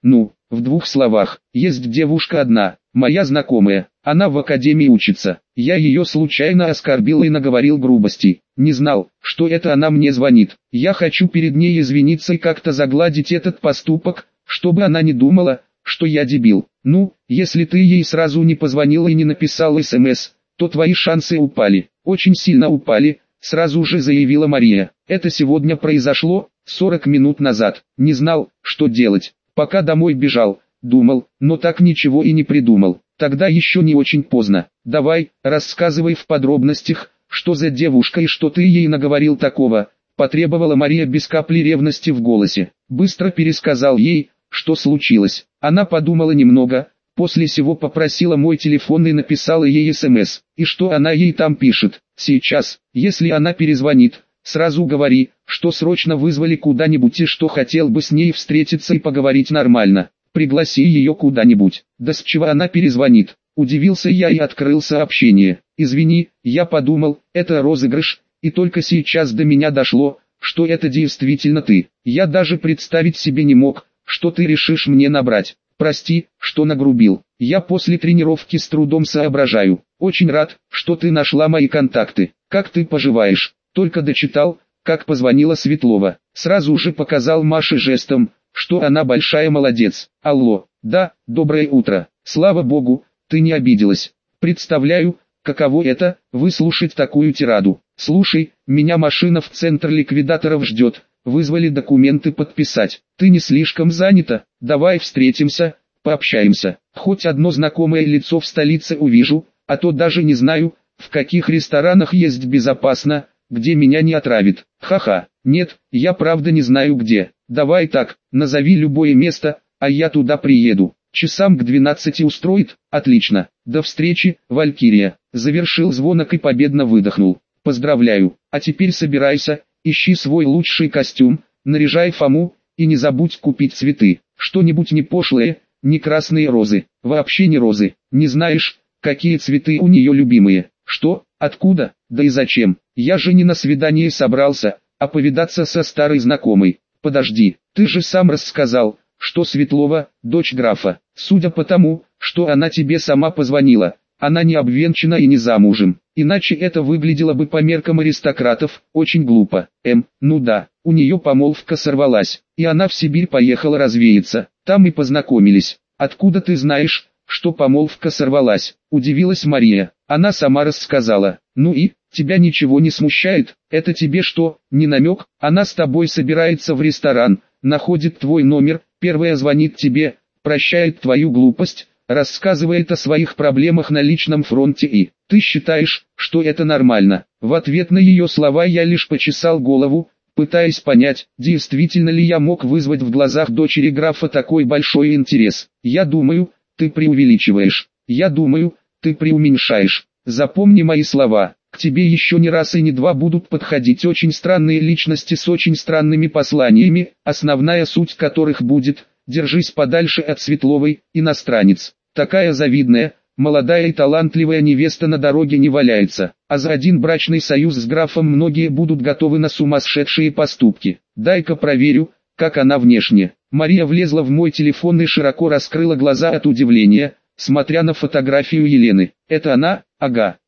Ну, в двух словах, есть девушка одна, моя знакомая, она в академии учится. Я ее случайно оскорбил и наговорил грубостей. Не знал, что это она мне звонит. Я хочу перед ней извиниться и как-то загладить этот поступок, чтобы она не думала, что я дебил. Ну, если ты ей сразу не позвонил и не написал СМС, то твои шансы упали. Очень сильно упали, сразу же заявила Мария. Это сегодня произошло, 40 минут назад. Не знал, что делать. Пока домой бежал, думал, но так ничего и не придумал. Тогда еще не очень поздно. Давай, рассказывай в подробностях, что за девушка и что ты ей наговорил такого, потребовала Мария без капли ревности в голосе. Быстро пересказал ей, что случилось. Она подумала немного, после сего попросила мой телефон и написала ей СМС. И что она ей там пишет? Сейчас, если она перезвонит, сразу говори, что срочно вызвали куда-нибудь и что хотел бы с ней встретиться и поговорить нормально. Пригласи ее куда-нибудь. Да с чего она перезвонит? Удивился я и открыл сообщение. Извини, я подумал, это розыгрыш, и только сейчас до меня дошло, что это действительно ты. Я даже представить себе не мог, что ты решишь мне набрать. Прости, что нагрубил. Я после тренировки с трудом соображаю. Очень рад, что ты нашла мои контакты. Как ты поживаешь? Только дочитал, как позвонила Светлова. Сразу же показал Маше жестом, что она большая молодец. Алло, да, доброе утро. Слава богу, ты не обиделась. Представляю, каково это, выслушать такую тираду. Слушай, меня машина в центр ликвидаторов ждет. Вызвали документы подписать. Ты не слишком занята? Давай встретимся, пообщаемся. Хоть одно знакомое лицо в столице увижу, а то даже не знаю, в каких ресторанах есть безопасно, где меня не отравит. Ха-ха, нет, я правда не знаю где. Давай так, назови любое место, а я туда приеду. Часам к 12 устроит? Отлично. До встречи, Валькирия. Завершил звонок и победно выдохнул. Поздравляю. А теперь собирайся, ищи свой лучший костюм, наряжай Фому, и не забудь купить цветы. Что-нибудь не пошлое, не красные розы, вообще не розы. Не знаешь, какие цветы у нее любимые? Что? Откуда? Да и зачем? Я же не на свидание собрался, а повидаться со старой знакомой. Подожди, ты же сам рассказал, что Светлова – дочь графа. Судя по тому, что она тебе сама позвонила, она не обвенчана и не замужем. Иначе это выглядело бы по меркам аристократов очень глупо. Ну да, у нее помолвка сорвалась, и она в Сибирь поехала развеяться. Там и познакомились. Откуда ты знаешь, что помолвка сорвалась? Удивилась Мария. Она сама рассказала. Ну и, тебя ничего не смущает? Это тебе что, не намек? Она с тобой собирается в ресторан, находит твой номер, первая звонит тебе, прощает твою глупость, рассказывает о своих проблемах на личном фронте и ты считаешь, что это нормально. В ответ на ее слова я лишь почесал голову, пытаясь понять, действительно ли я мог вызвать в глазах дочери графа такой большой интерес. Я думаю, ты преувеличиваешь. Я думаю, ты преуменьшаешь. Запомни мои слова. К тебе еще не раз и не два будут подходить очень странные личности с очень странными посланиями, основная суть которых будет: держись подальше от Светловой, иностранец. Такая завидная, молодая и талантливая невеста на дороге не валяется, а за один брачный союз с графом многие будут готовы на сумасшедшие поступки. Дай-ка проверю, как она внешне. Мария влезла в мой телефон и широко раскрыла глаза от удивления, смотря на фотографию Елены. Это она? Ага.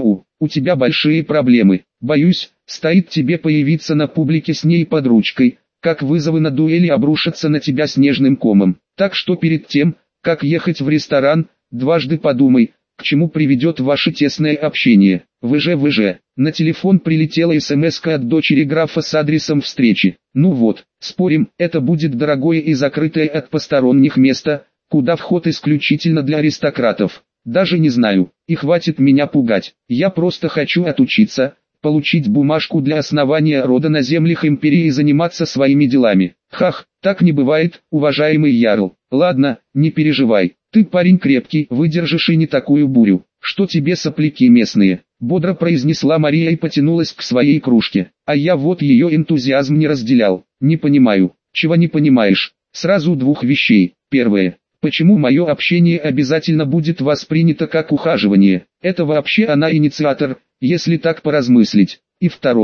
У тебя большие проблемы. Боюсь, стоит тебе появиться на публике с ней под ручкой, как вызовы на дуэли обрушатся на тебя снежным комом. Так что перед тем, как ехать в ресторан, дважды подумай, к чему приведет ваше тесное общение. ВЖ. На телефон прилетела смс-ка от дочери графа с адресом встречи. Ну вот, спорим, это будет дорогое и закрытое от посторонних место, куда вход исключительно для аристократов. Даже не знаю, и хватит меня пугать. Я просто хочу отучиться, получить бумажку для основания рода на землях империи и заниматься своими делами. Хах, так не бывает, уважаемый ярл. Ладно, не переживай, ты парень крепкий, выдержишь и не такую бурю. Что тебе сопляки местные? Бодро произнесла Мария и потянулась к своей кружке. А я вот ее энтузиазм не разделял. Не понимаю. Чего не понимаешь? Сразу двух вещей. Первое. Почему мое общение обязательно будет воспринято как ухаживание? Это вообще она инициатор, если так поразмыслить. И второе.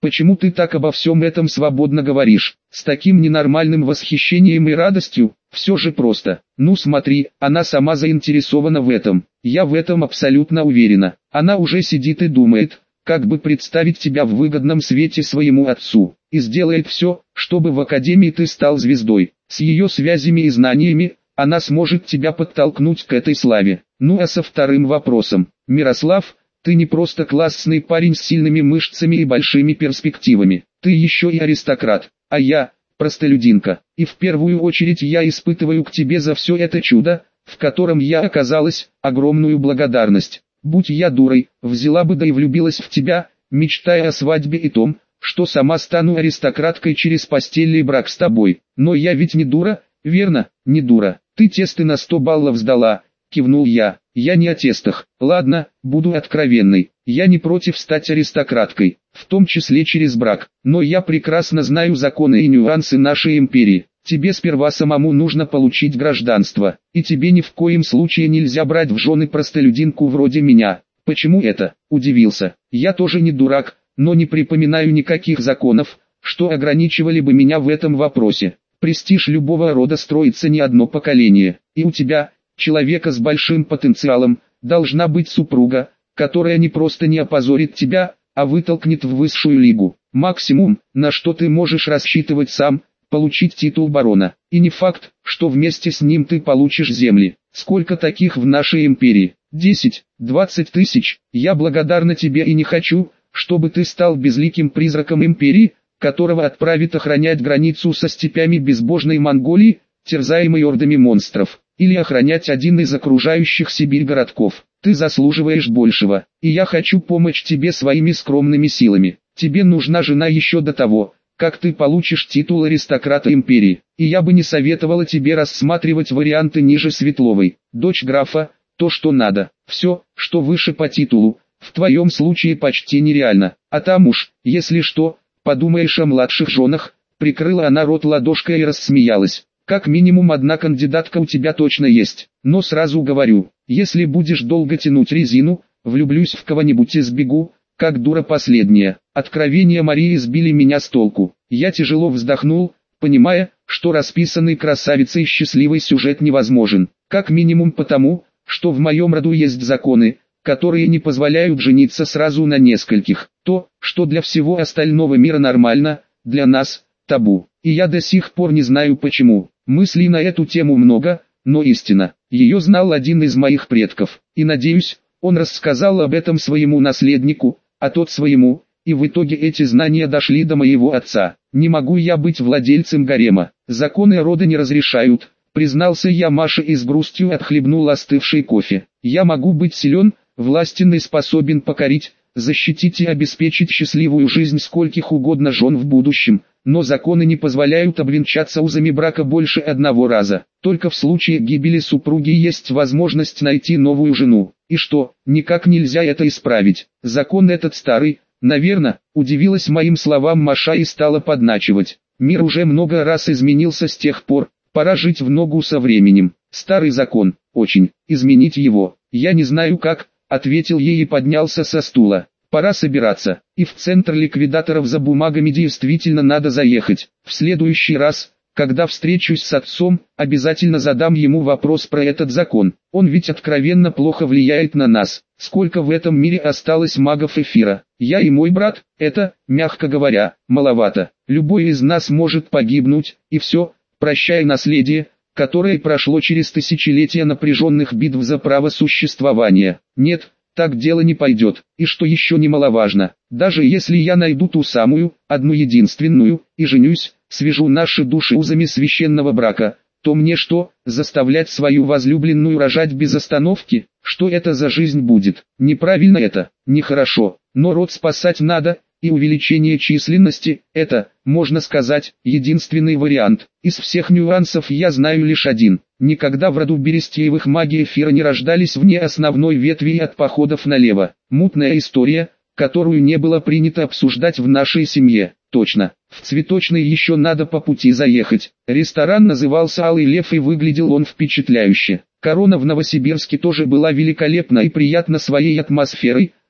Почему ты так обо всем этом свободно говоришь, с таким ненормальным восхищением и радостью? Все же просто. Ну смотри, она сама заинтересована в этом. Я в этом абсолютно уверена. Она уже сидит и думает, как бы представить тебя в выгодном свете своему отцу. И сделает все, чтобы в академии ты стал звездой. С ее связями и знаниями, она сможет тебя подтолкнуть к этой славе. Ну а со вторым вопросом. Мирослав, ты не просто классный парень с сильными мышцами и большими перспективами. Ты еще и аристократ. А я, простолюдинка. И в первую очередь я испытываю к тебе за все это чудо, в котором я оказалась, огромную благодарность. Будь я дурой, взяла бы да и влюбилась в тебя, мечтая о свадьбе и том, что сама стану аристократкой через постельный брак с тобой. Но я ведь не дура, верно? Не дура. Ты тесты на 100 баллов сдала, кивнул я. Я не о тестах. Ладно, буду откровенной. Я не против стать аристократкой, в том числе через брак. Но я прекрасно знаю законы и нюансы нашей империи. Тебе сперва самому нужно получить гражданство, и тебе ни в коем случае нельзя брать в жены простолюдинку вроде меня. Почему это? Удивился. Я тоже не дурак, но не припоминаю никаких законов, что ограничивали бы меня в этом вопросе. Престиж любого рода строится не одно поколение, и у тебя, человека с большим потенциалом, должна быть супруга, которая не просто не опозорит тебя, а вытолкнет в высшую лигу. Максимум, на что ты можешь рассчитывать сам, получить титул барона. И не факт, что вместе с ним ты получишь земли. Сколько таких в нашей империи? 10, 20 тысяч. Я благодарна тебе и не хочу, чтобы ты стал безликим призраком империи, которого отправит охранять границу со степями безбожной Монголии, терзаемой ордами монстров, или охранять один из окружающих Сибирь городков. Ты заслуживаешь большего, и я хочу помочь тебе своими скромными силами. Тебе нужна жена еще до того, как ты получишь титул аристократа империи, и я бы не советовала тебе рассматривать варианты ниже Светловой, дочь графа, то что надо. Все, что выше по титулу, в твоем случае почти нереально, а там уж, если что, подумаешь о младших женах. Прикрыла она рот ладошкой и рассмеялась. Как минимум одна кандидатка у тебя точно есть, но сразу говорю, если будешь долго тянуть резину, влюблюсь в кого-нибудь и сбегу, как дура последняя. Откровения Марии сбили меня с толку. Я тяжело вздохнул, понимая, что расписанный красавицей счастливый сюжет невозможен, как минимум потому, что в моем роду есть законы, которые не позволяют жениться сразу на нескольких. То, что для всего остального мира нормально, для нас – табу. И я до сих пор не знаю почему. Мыслей на эту тему много, но истина. Ее знал один из моих предков, и надеюсь, он рассказал об этом своему наследнику, а тот своему, и в итоге эти знания дошли до моего отца. Не могу я быть владельцем гарема. Законы рода не разрешают, признался я Маше и с грустью отхлебнул остывший кофе. Я могу быть силен, властен и способен покорить, защитить и обеспечить счастливую жизнь скольких угодно жен в будущем, но законы не позволяют обвенчаться узами брака больше одного раза. Только в случае гибели супруги есть возможность найти новую жену. И что, никак нельзя это исправить? Закон этот старый, наверное, удивилась моим словам Маша и стала подначивать. Мир уже много раз изменился с тех пор, пора жить в ногу со временем. Старый закон, очень, изменить его, я не знаю как, ответил ей и поднялся со стула. Пора собираться, и в центр ликвидаторов за бумагами действительно надо заехать. В следующий раз, когда встречусь с отцом, обязательно задам ему вопрос про этот закон. Он ведь откровенно плохо влияет на нас. Сколько в этом мире осталось магов эфира? Я и мой брат, это, мягко говоря, маловато. Любой из нас может погибнуть, и все, прощай наследие, которое прошло через тысячелетия напряженных битв за право существования. Нет, так дело не пойдет. И что еще немаловажно, даже если я найду ту самую, одну единственную, и женюсь, свяжу наши души узами священного брака, то мне что, заставлять свою возлюбленную рожать без остановки? Что это за жизнь будет? Неправильно это, нехорошо, но род спасать надо, и увеличение численности – это, можно сказать, единственный вариант. Из всех нюансов я знаю лишь один. Никогда в роду Берестеевых маги эфира не рождались вне основной ветви и от походов налево. Мутная история, которую не было принято обсуждать в нашей семье. Точно, в Цветочный еще надо по пути заехать. Ресторан назывался «Алый лев» и выглядел он впечатляюще. Корона в Новосибирске тоже была великолепна и приятна своей атмосферой,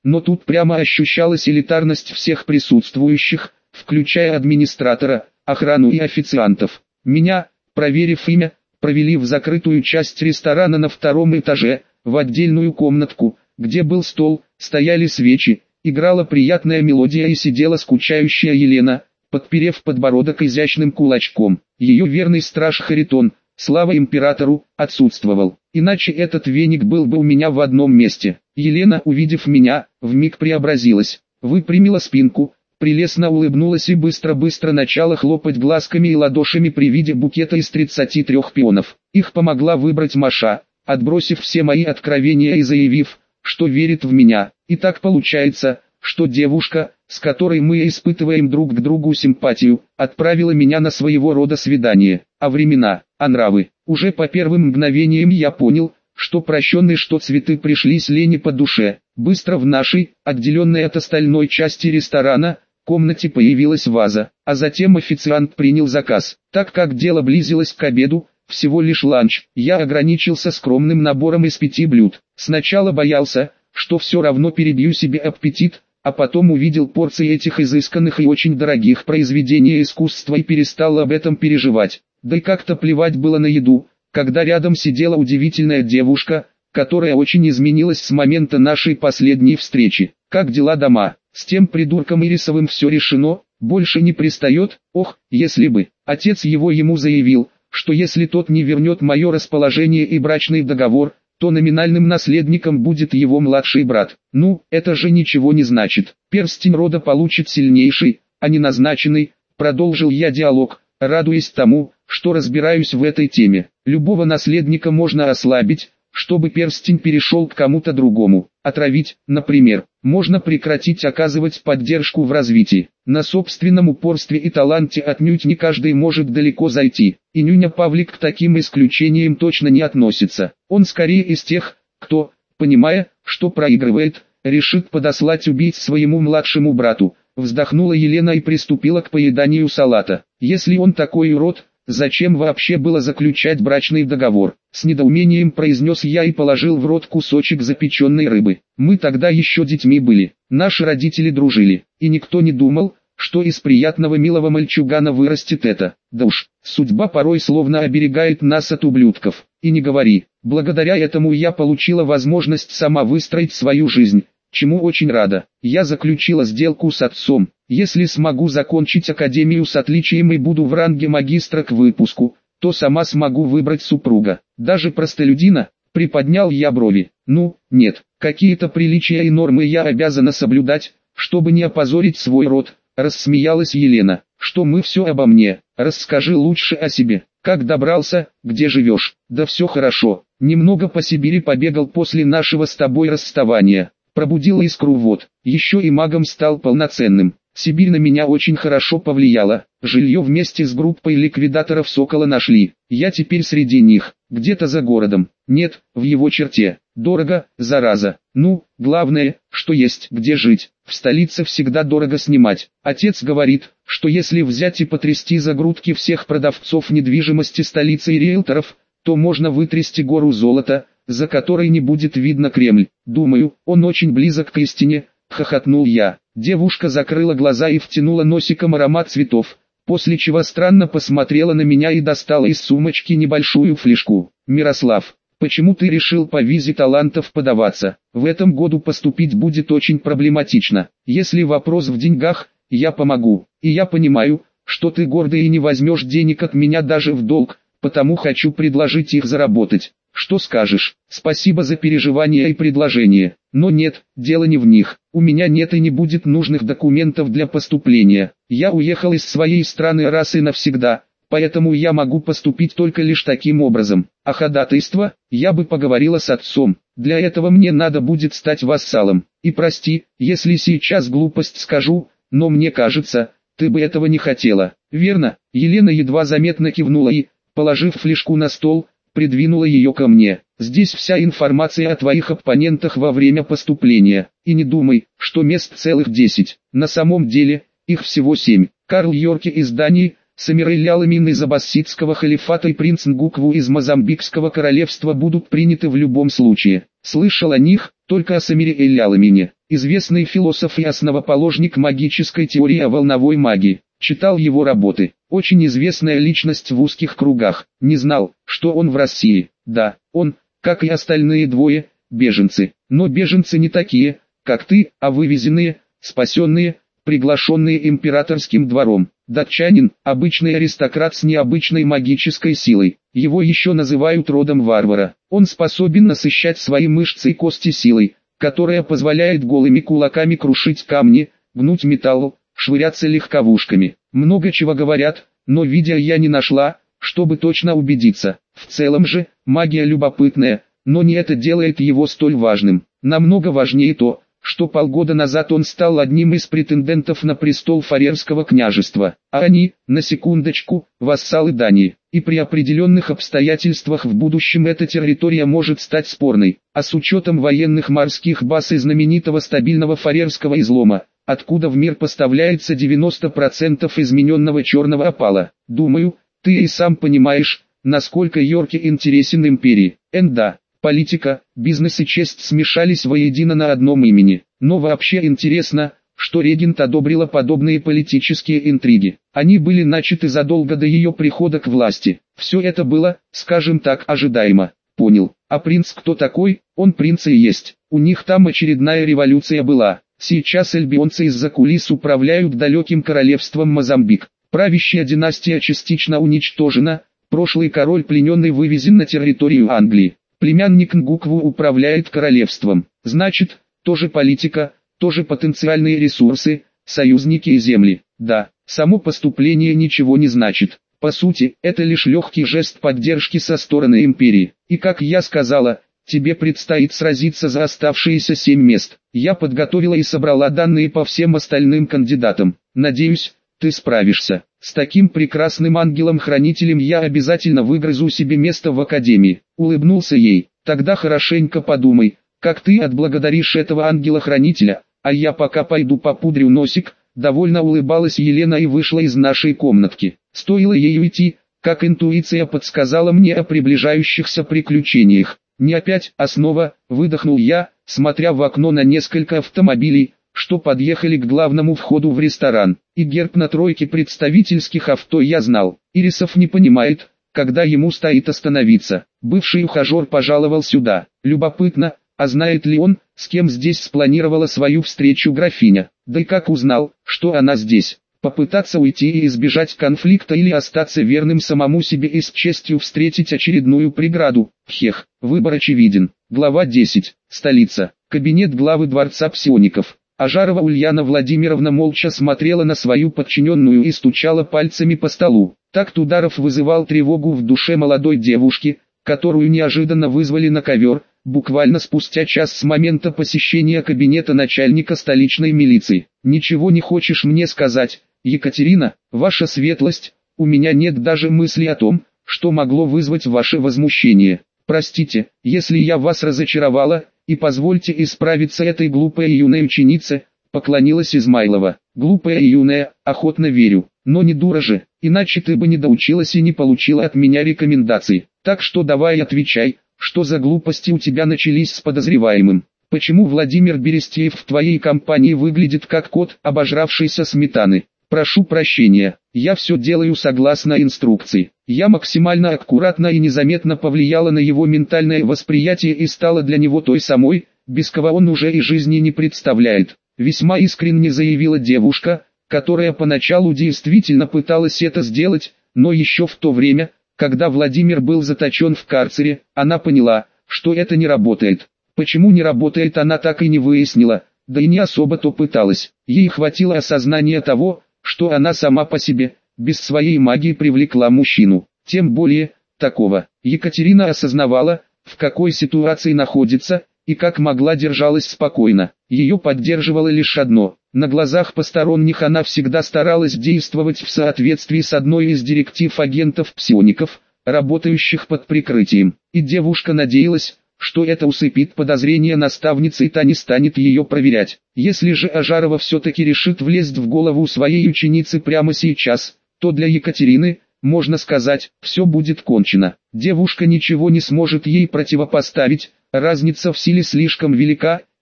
но тут прямо ощущалась элитарность всех присутствующих, включая администратора, охрану и официантов. Меня, проверив имя, провели в закрытую часть ресторана на втором этаже, в отдельную комнатку, где был стол, стояли свечи, играла приятная мелодия и сидела скучающая Елена, подперев подбородок изящным кулачком. Ее верный страж Харитон, слава императору, отсутствовал. Иначе этот веник был бы у меня в одном месте. Елена, увидев меня, вмиг преобразилась, выпрямила спинку, прелестно улыбнулась и быстро-быстро начала хлопать глазками и ладошами при виде букета из 33 пионов. Их помогла выбрать Маша, отбросив все мои откровения и заявив, что верит в меня. И так получается, что девушка, с которой мы испытываем друг к другу симпатию, отправила меня на своего рода свидание. А времена, а нравы. Уже по первым мгновениям я понял, что прощенные, что цветы пришлись Лене по душе. Быстро в нашей, отделенной от остальной части ресторана, комнате появилась ваза, а затем официант принял заказ. Так как дело близилось к обеду, всего лишь ланч, я ограничился скромным набором из 5 блюд. Сначала боялся, что все равно перебью себе аппетит, а потом увидел порции этих изысканных и очень дорогих произведений искусства и перестал об этом переживать. Да и как-то плевать было на еду, когда рядом сидела удивительная девушка, которая очень изменилась с момента нашей последней встречи. Как дела дома? С тем придурком Ирисовым все решено, больше не пристает. Ох, если бы. Отец его ему заявил, что если тот не вернет мое расположение и брачный договор, то номинальным наследником будет его младший брат. Ну, это же ничего не значит. Перстень рода получит сильнейший, а не назначенный, продолжил я диалог, радуясь тому, что разбираюсь в этой теме. Любого наследника можно ослабить, чтобы перстень перешел к кому-то другому. Отравить, например. Можно прекратить оказывать поддержку в развитии. На собственном упорстве и таланте отнюдь не каждый может далеко зайти. И нюня Павлик к таким исключениям точно не относится. Он скорее из тех, кто, понимая, что проигрывает, решит подослать убийц своему младшему брату. Вздохнула Елена и приступила к поеданию салата. Если он такой урод, зачем вообще было заключать брачный договор? С недоумением произнес я и положил в рот кусочек запеченной рыбы. Мы тогда еще детьми были, наши родители дружили, и никто не думал, что из приятного милого мальчугана вырастет это. Да уж, судьба порой словно оберегает нас от ублюдков. И не говори, благодаря этому я получила возможность сама выстроить свою жизнь, чему очень рада. Я заключила сделку с отцом. Если смогу закончить академию с отличием и буду в ранге магистра к выпуску, то сама смогу выбрать супруга. Даже простолюдина, приподнял я брови. Ну, нет, какие-то приличия и нормы я обязана соблюдать, чтобы не опозорить свой род, рассмеялась Елена. Что мы все обо мне, расскажи лучше о себе. Как добрался, где живешь? Да все хорошо, немного по Сибири побегал после нашего с тобой расставания. Пробудил искру вот, еще и магом стал полноценным. Сибирь на меня очень хорошо повлияла, жилье вместе с группой ликвидаторов Сокола нашли. Я теперь среди них, где-то за городом, нет, в его черте. Дорого, зараза. Ну, главное, что есть где жить. В столице всегда дорого снимать. Отец говорит, что если взять и потрясти за грудки всех продавцов недвижимости столицы и риэлторов, то можно вытрясти гору золота, за которой не будет видно Кремль. Думаю, он очень близок к истине, хохотнул я. Девушка закрыла глаза и втянула носиком аромат цветов, после чего странно посмотрела на меня и достала из сумочки небольшую флешку. Мирослав, почему ты решил по визе талантов подаваться? В этом году поступить будет очень проблематично. Если вопрос в деньгах, я помогу. И я понимаю, что ты гордый и не возьмешь денег от меня даже в долг, потому хочу предложить их заработать. Что скажешь? Спасибо за переживания и предложения. Но нет, дело не в них. У меня нет и не будет нужных документов для поступления. Я уехал из своей страны раз и навсегда, поэтому я могу поступить только лишь таким образом. А ходатайство, я бы поговорила с отцом. Для этого мне надо будет стать вассалом. И прости, если сейчас глупость скажу, но мне кажется, ты бы этого не хотела. Верно? Елена едва заметно кивнула и, положив флешку на стол, придвинула ее ко мне. Здесь вся информация о твоих оппонентах во время поступления. И не думай, что мест целых 10. На самом деле, их всего 7. Карл Йорки из Дании, Самирель Аламин из Аббасидского халифата и принц Нгукву из Мозамбикского королевства будут приняты в любом случае. Слышал о них, только о Самире Аламине. известный философ и основоположник магической теории о волновой магии. Читал его работы. Очень известная личность в узких кругах. Не знал, что он в России. Да, он, как и остальные двое, беженцы. Но беженцы не такие, как ты, а вывезенные, спасенные, приглашенные императорским двором. Датчанин, обычный аристократ с необычной магической силой. Его еще называют родом варвара. Он способен насыщать свои мышцы и кости силой, которая позволяет голыми кулаками крушить камни, гнуть металл, швыряться легковушками. Много чего говорят, но видео я не нашла, чтобы точно убедиться. В целом же, магия любопытная, но не это делает его столь важным. Намного важнее то, что полгода назад он стал одним из претендентов на престол Фарерского княжества, а они, на секундочку, вассалы Дании. И при определенных обстоятельствах в будущем эта территория может стать спорной, а с учетом военных морских баз и знаменитого стабильного Фарерского излома, откуда в мир поставляется 90% измененного черного опала. Думаю, ты и сам понимаешь, насколько Йорки интересен империи. Да, политика, бизнес и честь смешались воедино на одном имени. Но вообще интересно, что регент одобрила подобные политические интриги. Они были начаты задолго до ее прихода к власти. Все это было, скажем так, ожидаемо. Понял. А принц кто такой? Он принц и есть. У них там очередная революция была. Сейчас альбионцы из-за кулис управляют далеким королевством Мозамбик. Правящая династия частично уничтожена, прошлый король плененный вывезен на территорию Англии. Племянник Нгукву управляет королевством. Значит, тоже политика, тоже потенциальные ресурсы, союзники и земли. Да, само поступление ничего не значит. По сути, это лишь легкий жест поддержки со стороны империи. И как я сказала, тебе предстоит сразиться за оставшиеся 7 мест. Я подготовила и собрала данные по всем остальным кандидатам. Надеюсь, ты справишься. С таким прекрасным ангелом-хранителем я обязательно выгрызу себе место в академии. Улыбнулся ей. Тогда хорошенько подумай, как ты отблагодаришь этого ангела-хранителя, а я пока пойду попудрю носик. Довольно улыбалась Елена и вышла из нашей комнатки. Стоило ей уйти, как интуиция подсказала мне о приближающихся приключениях. Не опять, а снова, выдохнул я, смотря в окно на несколько автомобилей, что подъехали к главному входу в ресторан. И герб на тройке представительских авто я знал. Ирисов не понимает, когда ему стоит остановиться. Бывший ухажер пожаловал сюда. Любопытно, а знает ли он, с кем здесь спланировала свою встречу графиня? Да и как узнал, что она здесь? Попытаться уйти и избежать конфликта или остаться верным самому себе и с честью встретить очередную преграду? Хех, выбор очевиден. Глава 10. Столица. Кабинет главы дворца псиоников. Ажарова Ульяна Владимировна молча смотрела на свою подчиненную и стучала пальцами по столу. Такт ударов вызывал тревогу в душе молодой девушки, которую неожиданно вызвали на ковер, буквально спустя час с момента посещения кабинета начальника столичной милиции. «Ничего не хочешь мне сказать, Екатерина, ваша светлость, у меня нет даже мысли о том, что могло вызвать ваше возмущение. Простите, если я вас разочаровала, и позвольте исправиться этой глупой юной ученице», поклонилась Измайлова. «Глупая и юная, охотно верю, но не дура же, иначе ты бы не доучилась и не получила от меня рекомендаций. Так что давай отвечай, что за глупости у тебя начались с подозреваемым? Почему Владимир Берестеев в твоей компании выглядит как кот, обожравшийся сметаны? Прошу прощения, я все делаю согласно инструкции». Я максимально аккуратно и незаметно повлияла на его ментальное восприятие и стала для него той самой, без кого он уже и жизни не представляет. Весьма искренне заявила девушка, которая поначалу действительно пыталась это сделать, но еще в то время, когда Владимир был заточен в карцере, она поняла, что это не работает. Почему не работает, она так и не выяснила, да и не особо-то пыталась. Ей хватило осознания того, что она сама по себе, без своей магии привлекла мужчину. Тем более, такого. Екатерина осознавала, в какой ситуации находится, и как могла держалась спокойно. Ее поддерживало лишь одно. На глазах посторонних она всегда старалась действовать в соответствии с одной из директив агентов-псиоников, работающих под прикрытием. И девушка надеялась, что это усыпит подозрения наставницы и та не станет ее проверять. Если же Ажарова все-таки решит влезть в голову своей ученицы прямо сейчас, то для Екатерины, можно сказать, все будет кончено. Девушка ничего не сможет ей противопоставить, разница в силе слишком велика,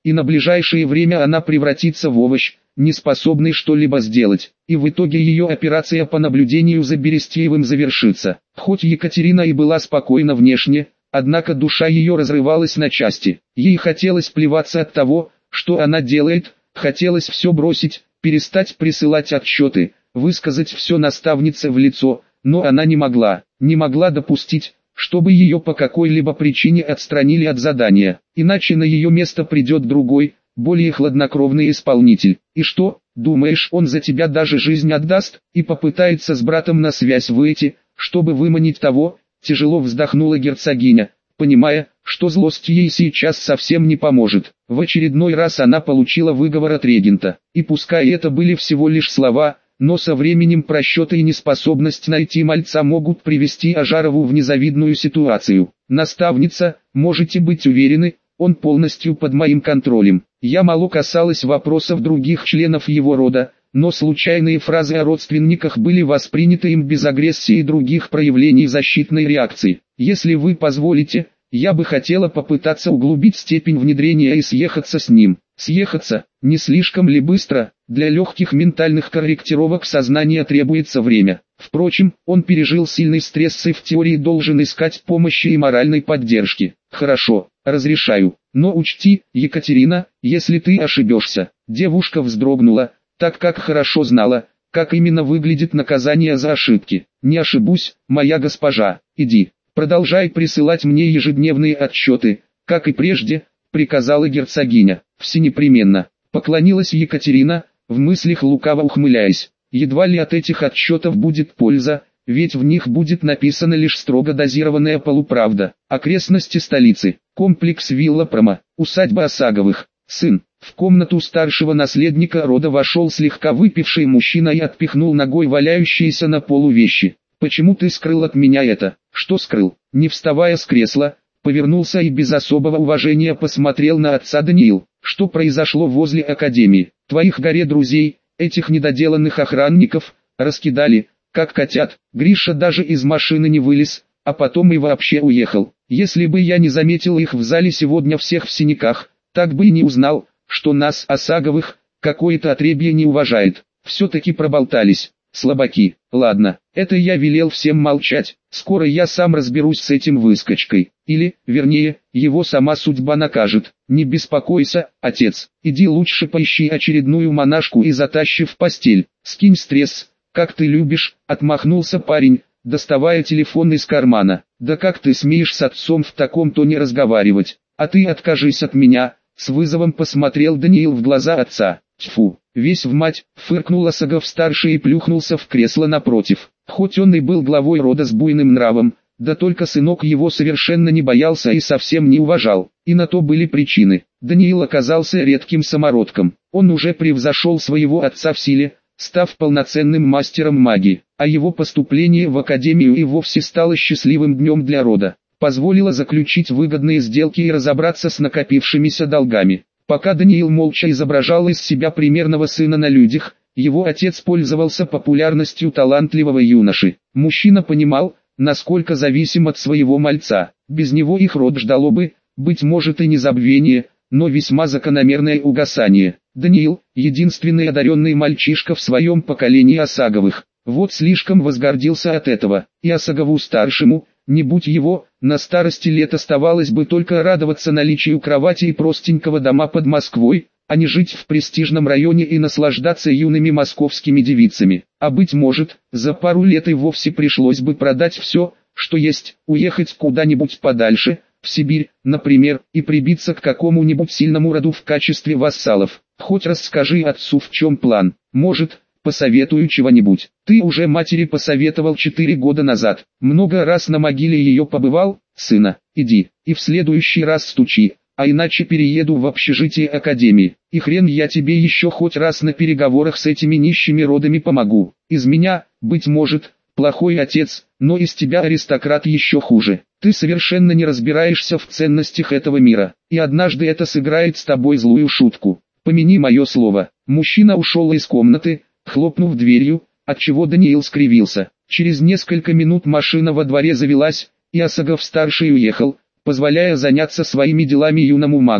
и на ближайшее время она превратится в овощ, не способный что-либо сделать, и в итоге ее операция по наблюдению за Берестеевым завершится. Хоть Екатерина и была спокойна внешне, однако душа ее разрывалась на части. Ей хотелось плеваться от того, что она делает, хотелось все бросить, перестать присылать отчеты, высказать все наставнице в лицо, но она не могла допустить, чтобы ее по какой-либо причине отстранили от задания, иначе на ее место придет другой, более хладнокровный исполнитель. И что, думаешь, он за тебя даже жизнь отдаст, и попытается с братом на связь выйти, чтобы выманить того? Тяжело вздохнула герцогиня, понимая, что злость ей сейчас совсем не поможет. В очередной раз она получила выговор от регента, и пускай это были всего лишь слова, но со временем просчеты и неспособность найти мальца могут привести Ажарову в незавидную ситуацию. Наставница, можете быть уверены, он полностью под моим контролем. Я мало касалась вопросов других членов его рода, но случайные фразы о родственниках были восприняты им без агрессии и других проявлений защитной реакции. Если вы позволите, я бы хотела попытаться углубить степень внедрения и съехаться с ним. Съехаться, не слишком ли быстро? Для легких ментальных корректировок сознания требуется время. Впрочем, он пережил сильный стресс и в теории должен искать помощи и моральной поддержки. Хорошо, разрешаю. Но учти, Екатерина, если ты ошибешься. Девушка вздрогнула, так как хорошо знала, как именно выглядит наказание за ошибки. Не ошибусь, моя госпожа, иди, продолжай присылать мне ежедневные отчеты, как и прежде, приказала герцогиня. Все непременно. Поклонилась Екатерина, в мыслях лукаво ухмыляясь. Едва ли от этих отчетов будет польза, ведь в них будет написана лишь строго дозированная полуправда. Окрестности столицы, комплекс вилла Прома, усадьба Осаговых, сын. В комнату старшего наследника рода вошел слегка выпивший мужчина и отпихнул ногой валяющиеся на полу вещи. «Почему ты скрыл от меня это?» «Что скрыл?» Не вставая с кресла, повернулся и без особого уважения посмотрел на отца Даниил. «Что произошло возле академии? Твоих горе друзей, этих недоделанных охранников, раскидали, как котят. Гриша даже из машины не вылез, а потом и вообще уехал. Если бы я не заметил их в зале сегодня всех в синяках, так бы и не узнал, что нас, Осаговых, какое-то отребье не уважает. Все-таки проболтались. Слабаки. Ладно, это я велел всем молчать. Скоро я сам разберусь с этим выскочкой. Или, вернее, его сама судьба накажет. Не беспокойся, отец. Иди лучше поищи очередную монашку и затащи в постель. Скинь стресс, как ты любишь, отмахнулся парень, доставая телефон из кармана. Да как ты смеешь с отцом в таком тоне разговаривать? А ты откажись от меня. С вызовом посмотрел Даниил в глаза отца. Тьфу, весь в мать, фыркнул Осагов-старший и плюхнулся в кресло напротив. Хоть он и был главой рода с буйным нравом, да только сынок его совершенно не боялся и совсем не уважал. И на то были причины. Даниил оказался редким самородком. Он уже превзошел своего отца в силе, став полноценным мастером магии, а его поступление в академию и вовсе стало счастливым днем для рода. Позволило заключить выгодные сделки и разобраться с накопившимися долгами. Пока Даниил молча изображал из себя примерного сына на людях, его отец пользовался популярностью талантливого юноши. Мужчина понимал, насколько зависим от своего мальца. Без него их род ждало бы, быть может и не забвение, но весьма закономерное угасание. Даниил, единственный одаренный мальчишка в своем поколении Осаговых, вот слишком возгордился от этого, и Осагову-старшему, не будь его, на старости лет оставалось бы только радоваться наличию кровати и простенького дома под Москвой, а не жить в престижном районе и наслаждаться юными московскими девицами. А быть может, за пару лет и вовсе пришлось бы продать все, что есть, уехать куда-нибудь подальше, в Сибирь, например, и прибиться к какому-нибудь сильному роду в качестве вассалов. Хоть расскажи отцу, в чем план, может, посоветую чего-нибудь. Ты уже матери посоветовал 4 года назад. Много раз на могиле ее побывал, сына. Иди, и в следующий раз стучи, а иначе перееду в общежитие академии. И хрен я тебе еще хоть раз на переговорах с этими нищими родами помогу. Из меня, быть может, плохой отец, но из тебя аристократ еще хуже. Ты совершенно не разбираешься в ценностях этого мира, и однажды это сыграет с тобой злую шутку. Помяни мое слово. Мужчина ушел из комнаты, хлопнув дверью, отчего Даниил скривился. Через несколько минут машина во дворе завелась, и Осагов-старший уехал, позволяя заняться своими делами юному магу.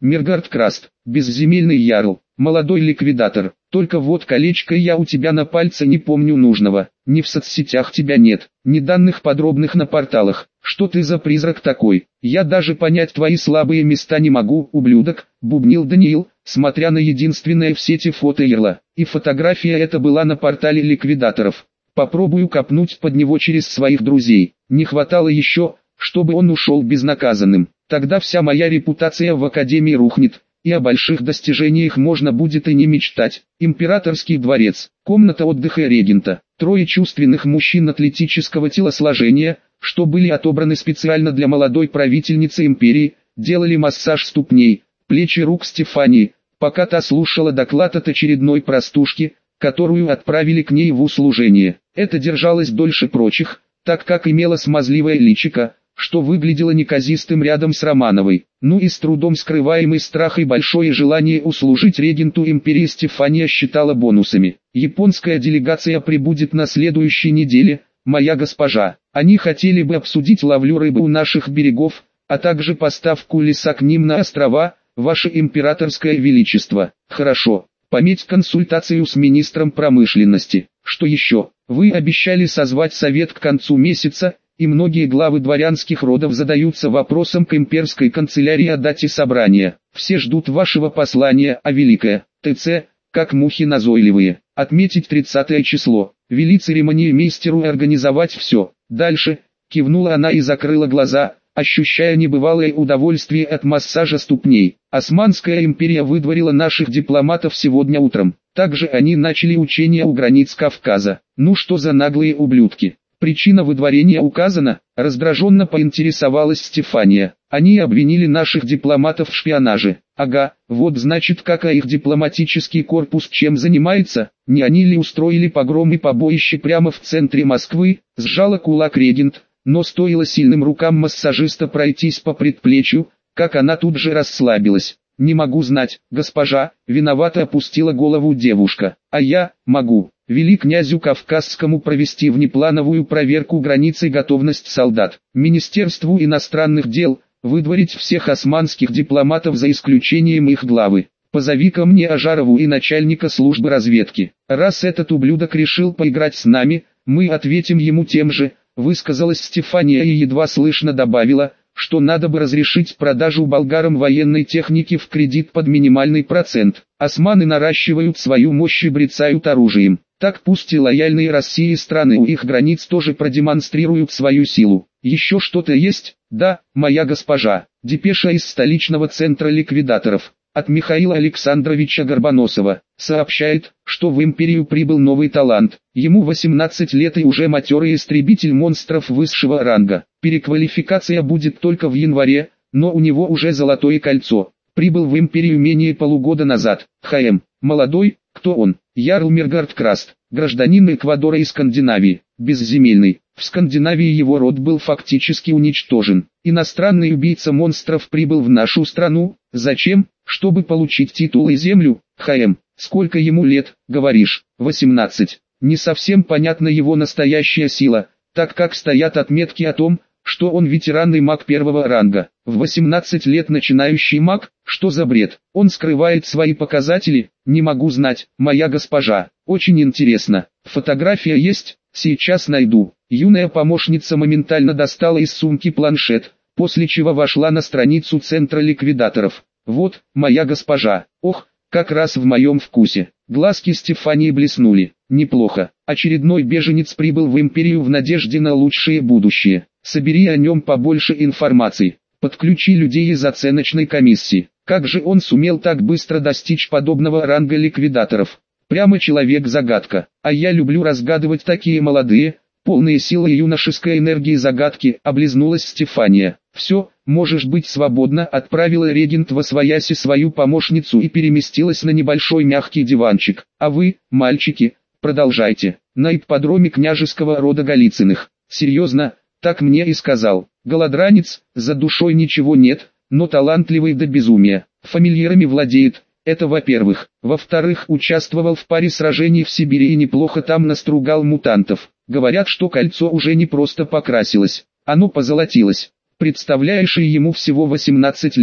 Миргард Краст, безземельный ярл, молодой ликвидатор. Только вот колечко я у тебя на пальце не помню нужного. Ни в соцсетях тебя нет, ни данных подробных на порталах. Что ты за призрак такой? Я даже понять твои слабые места не могу, ублюдок, бубнил Даниил, смотря на единственное в сети фото ярла. И фотография эта была на портале ликвидаторов. Попробую копнуть под него через своих друзей. Не хватало еще, чтобы он ушел безнаказанным. Тогда вся моя репутация в Академии рухнет, и о больших достижениях можно будет и не мечтать. Императорский дворец, комната отдыха регента, трое чувственных мужчин атлетического телосложения, что были отобраны специально для молодой правительницы империи, делали массаж ступней, плеч и рук Стефании, пока та слушала доклад от очередной простушки, которую отправили к ней в услужение. Это держалось дольше прочих, так как имела смазливое личико, что выглядело неказистым рядом с Романовой. Ну и с трудом скрываемый страх и большое желание услужить регенту империи Стефания считала бонусами. Японская делегация прибудет на следующей неделе, моя госпожа. Они хотели бы обсудить ловлю рыбы у наших берегов, а также поставку леса к ним на острова, ваше императорское величество. Хорошо, пометь консультацию с министром промышленности. Что еще? Вы обещали созвать совет к концу месяца, и многие главы дворянских родов задаются вопросом к имперской канцелярии о дате собрания. Все ждут вашего послания, а великое, ТЦ, как мухи назойливые. Отметить 30 число, велить церемониймейстеру и организовать все. Дальше, кивнула она и закрыла глаза, ощущая небывалое удовольствие от массажа ступней. Османская империя выдворила наших дипломатов сегодня утром. Также они начали учения у границ Кавказа. Ну что за наглые ублюдки? Причина выдворения указана, раздраженно поинтересовалась Стефания. Они обвинили наших дипломатов в шпионаже. Ага, вот значит как их дипломатический корпус чем занимается? Не они ли устроили погром и побоище прямо в центре Москвы? Сжала кулак регент, но стоило сильным рукам массажиста пройтись по предплечью, как она тут же расслабилась. «Не могу знать, госпожа», — виновато опустила голову девушка. «А я, могу. Вели князю Кавказскому провести внеплановую проверку границ и готовность солдат. Министерству иностранных дел, выдворить всех османских дипломатов за исключением их главы. Позови ко мне Ажарову и начальника службы разведки. Раз этот ублюдок решил поиграть с нами, мы ответим ему тем же», — высказалась Стефания и едва слышно добавила, что надо бы разрешить продажу болгарам военной техники в кредит под минимальный процент. Османы наращивают свою мощь и брецают оружием. Так пусть и лояльные России страны у их границ тоже продемонстрируют свою силу. Еще что-то есть? Да, моя госпожа. Депеша из столичного центра ликвидаторов. От Михаила Александровича Горбоносова. Сообщает, что в империю прибыл новый талант. Ему 18 лет и уже матерый истребитель монстров высшего ранга. Переквалификация будет только в январе, но у него уже золотое кольцо. Прибыл в империю менее полугода назад. ХМ. Молодой, кто он? Ярл Миргард Краст. Гражданин Эквадора и Скандинавии. Безземельный. В Скандинавии его род был фактически уничтожен. Иностранный убийца монстров прибыл в нашу страну. Зачем? Чтобы получить титул и землю. ХМ. Сколько ему лет, говоришь? 18. Не совсем понятна его настоящая сила, так как стоят отметки о том, что он ветеранный маг первого ранга. В 18 лет начинающий маг? Что за бред? Он скрывает свои показатели? Не могу знать, моя госпожа. Очень интересно. Фотография есть? Сейчас найду. Юная помощница моментально достала из сумки планшет, после чего вошла на страницу центра ликвидаторов. Вот, моя госпожа. Ох, как раз в моем вкусе. Глазки Стефании блеснули. Неплохо. Очередной беженец прибыл в империю в надежде на лучшее будущее. Собери о нем побольше информации. Подключи людей из оценочной комиссии. Как же он сумел так быстро достичь подобного ранга ликвидаторов? Прямо человек-загадка. А я люблю разгадывать такие молодые, полные силы и юношеской энергии загадки, облизнулась Стефания. Все, можешь быть свободна, отправила регент восвояси свою помощницу и переместилась на небольшой мягкий диванчик. А вы, мальчики, продолжайте. На ипподроме княжеского рода Голицыных. Серьезно, так мне и сказал. Голодранец, за душой ничего нет, но талантливый до безумия. Фамильярами владеет. Это во-первых. Во-вторых, участвовал в паре сражений в Сибири и неплохо там настругал мутантов. Говорят, что кольцо уже не просто покрасилось, оно позолотилось. Представляешь, и ему всего 18 лет.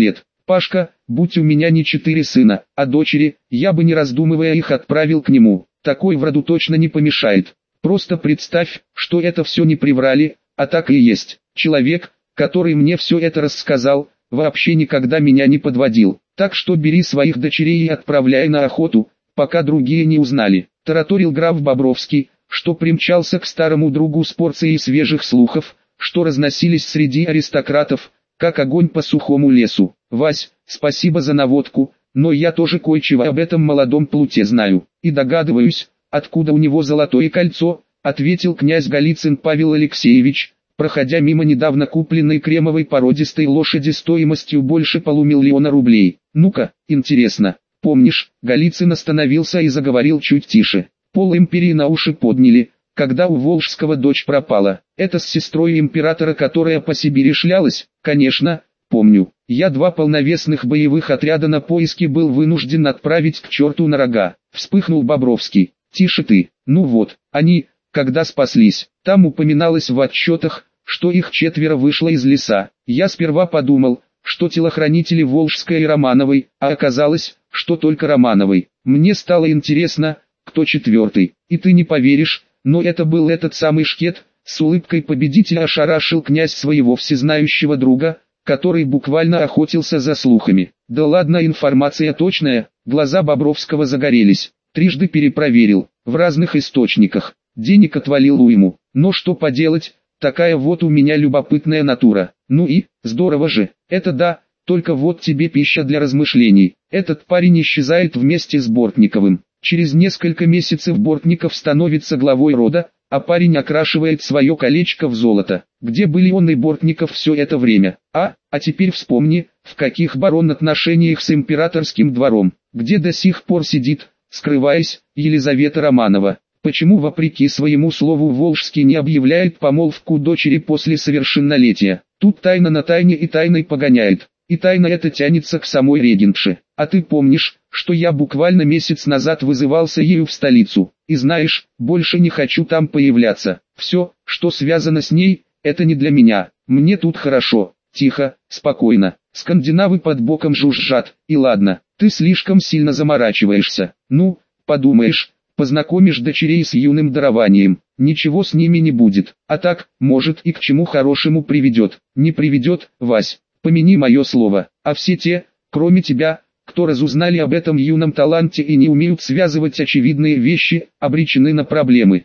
Пашка, будь у меня не 4 сына, а дочери, я бы не раздумывая их отправил к нему. Такой в роду точно не помешает. Просто представь, что это все не приврали, а так и есть. Человек, который мне все это рассказал, вообще никогда меня не подводил. Так что бери своих дочерей и отправляй на охоту, пока другие не узнали. Тараторил граф Бобровский, что примчался к старому другу с порцией свежих слухов, что разносились среди аристократов, как огонь по сухому лесу. «Вась, спасибо за наводку, но я тоже кое-чего об этом молодом плуте знаю, и догадываюсь, откуда у него золотое кольцо», ответил князь Голицын Павел Алексеевич, проходя мимо недавно купленной кремовой породистой лошади стоимостью больше 500 000 рублей. «Ну-ка, интересно, помнишь?» Голицын остановился и заговорил чуть тише. «Пол империи на уши подняли, когда у Волжского дочь пропала. Это с сестрой императора, которая по Сибири шлялась?» «Конечно, помню. Я 2 полновесных боевых отряда на поиски был вынужден отправить к черту на рога», вспыхнул Бобровский. «Тише ты. Ну вот, они, когда спаслись, там упоминалось в отчетах, что их 4 вышло из леса. Я сперва подумал, что телохранители Волжской и Романовой, а оказалось, что только Романовой. Мне стало интересно, кто 4-й, и ты не поверишь, но это был этот самый Шкет», с улыбкой победителя ошарашил князь своего всезнающего друга, который буквально охотился за слухами. «Да ладно, информация точная», глаза Бобровского загорелись. «Трижды перепроверил, в разных источниках, денег отвалил уйму, но что поделать, такая вот у меня любопытная натура. Ну и, здорово же, это да, только вот тебе пища для размышлений. Этот парень исчезает вместе с Бортниковым. Через несколько месяцев Бортников становится главой рода, а парень окрашивает свое колечко в золото. Где были он и Бортников все это время? А теперь вспомни, в каких барон отношениях с императорским двором, где до сих пор сидит, скрываясь, Елизавета Романова. Почему вопреки своему слову Волжский не объявляет помолвку дочери после совершеннолетия? Тут тайна на тайне и тайной погоняет. И тайна эта тянется к самой регентше. А ты помнишь, что я буквально месяц назад вызывался ею в столицу? И знаешь, больше не хочу там появляться. Все, что связано с ней, это не для меня. Мне тут хорошо, тихо, спокойно. Скандинавы под боком жужжат. И ладно, ты слишком сильно заморачиваешься. Ну, подумаешь, познакомишь дочерей с юным дарованием. Ничего с ними не будет. А так, может, и к чему хорошему приведет. Не приведет, Вась. Помяни мое слово, а все те, кроме тебя, кто разузнали об этом юном таланте и не умеют связывать очевидные вещи, обречены на проблемы.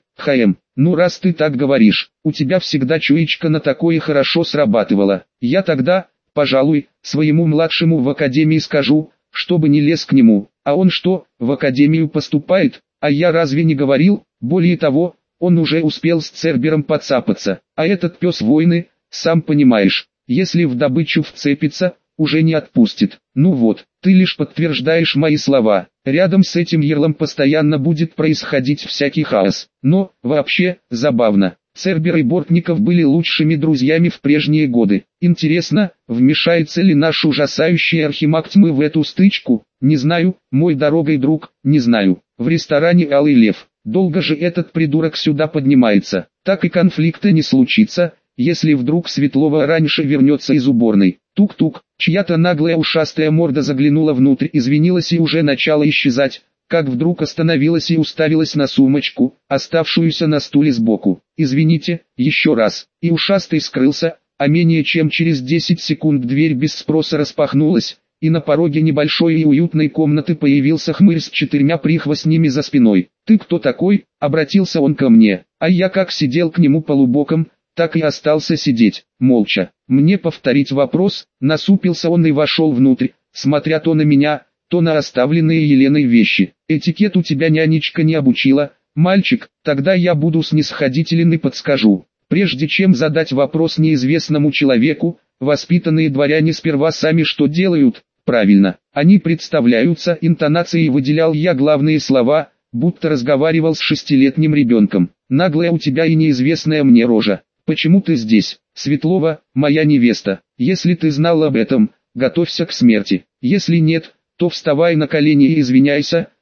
Ну раз ты так говоришь, у тебя всегда чуечка на такое хорошо срабатывала. Я тогда, пожалуй, своему младшему в академии скажу, чтобы не лез к нему. А он что, в академию поступает? А я разве не говорил? Более того, он уже успел с Цербером подцапаться. А этот пес войны, сам понимаешь. Если в добычу вцепится, уже не отпустит. Ну вот, ты лишь подтверждаешь мои слова. Рядом с этим ярлом постоянно будет происходить всякий хаос. Но, вообще, забавно. Цербер и Бортников были лучшими друзьями в прежние годы. Интересно, вмешается ли наш ужасающий архимаг тьмы в эту стычку? Не знаю, мой дорогой друг, не знаю. В ресторане «Алый лев». Долго же этот придурок сюда поднимается. Так и конфликта не случится, если вдруг Светлова раньше вернется из уборной. Тук-тук, чья-то наглая ушастая морда заглянула внутрь, извинилась и уже начала исчезать, как вдруг остановилась и уставилась на сумочку, оставшуюся на стуле сбоку. «Извините, еще раз». И ушастый скрылся, а менее чем через 10 секунд дверь без спроса распахнулась, и на пороге небольшой и уютной комнаты появился хмырь с 4 прихвостнями за спиной. «Ты кто такой?» — обратился он ко мне, а я как сидел к нему полубоком, так и остался сидеть, молча. Мне повторить вопрос, насупился он и вошел внутрь, смотря то на меня, то на оставленные Еленой вещи. «Этикет у тебя нянечка не обучила, мальчик, тогда я буду снисходителен и подскажу. Прежде чем задать вопрос неизвестному человеку, воспитанные дворяне сперва сами что делают? Правильно, они представляются». Интонацией выделял я главные слова, будто разговаривал с 6-летним ребенком. «Наглая у тебя и неизвестная мне рожа. Почему ты здесь? Светлова, моя невеста. Если ты знал об этом, готовься к смерти. Если нет, то вставай на колени и извиняйся,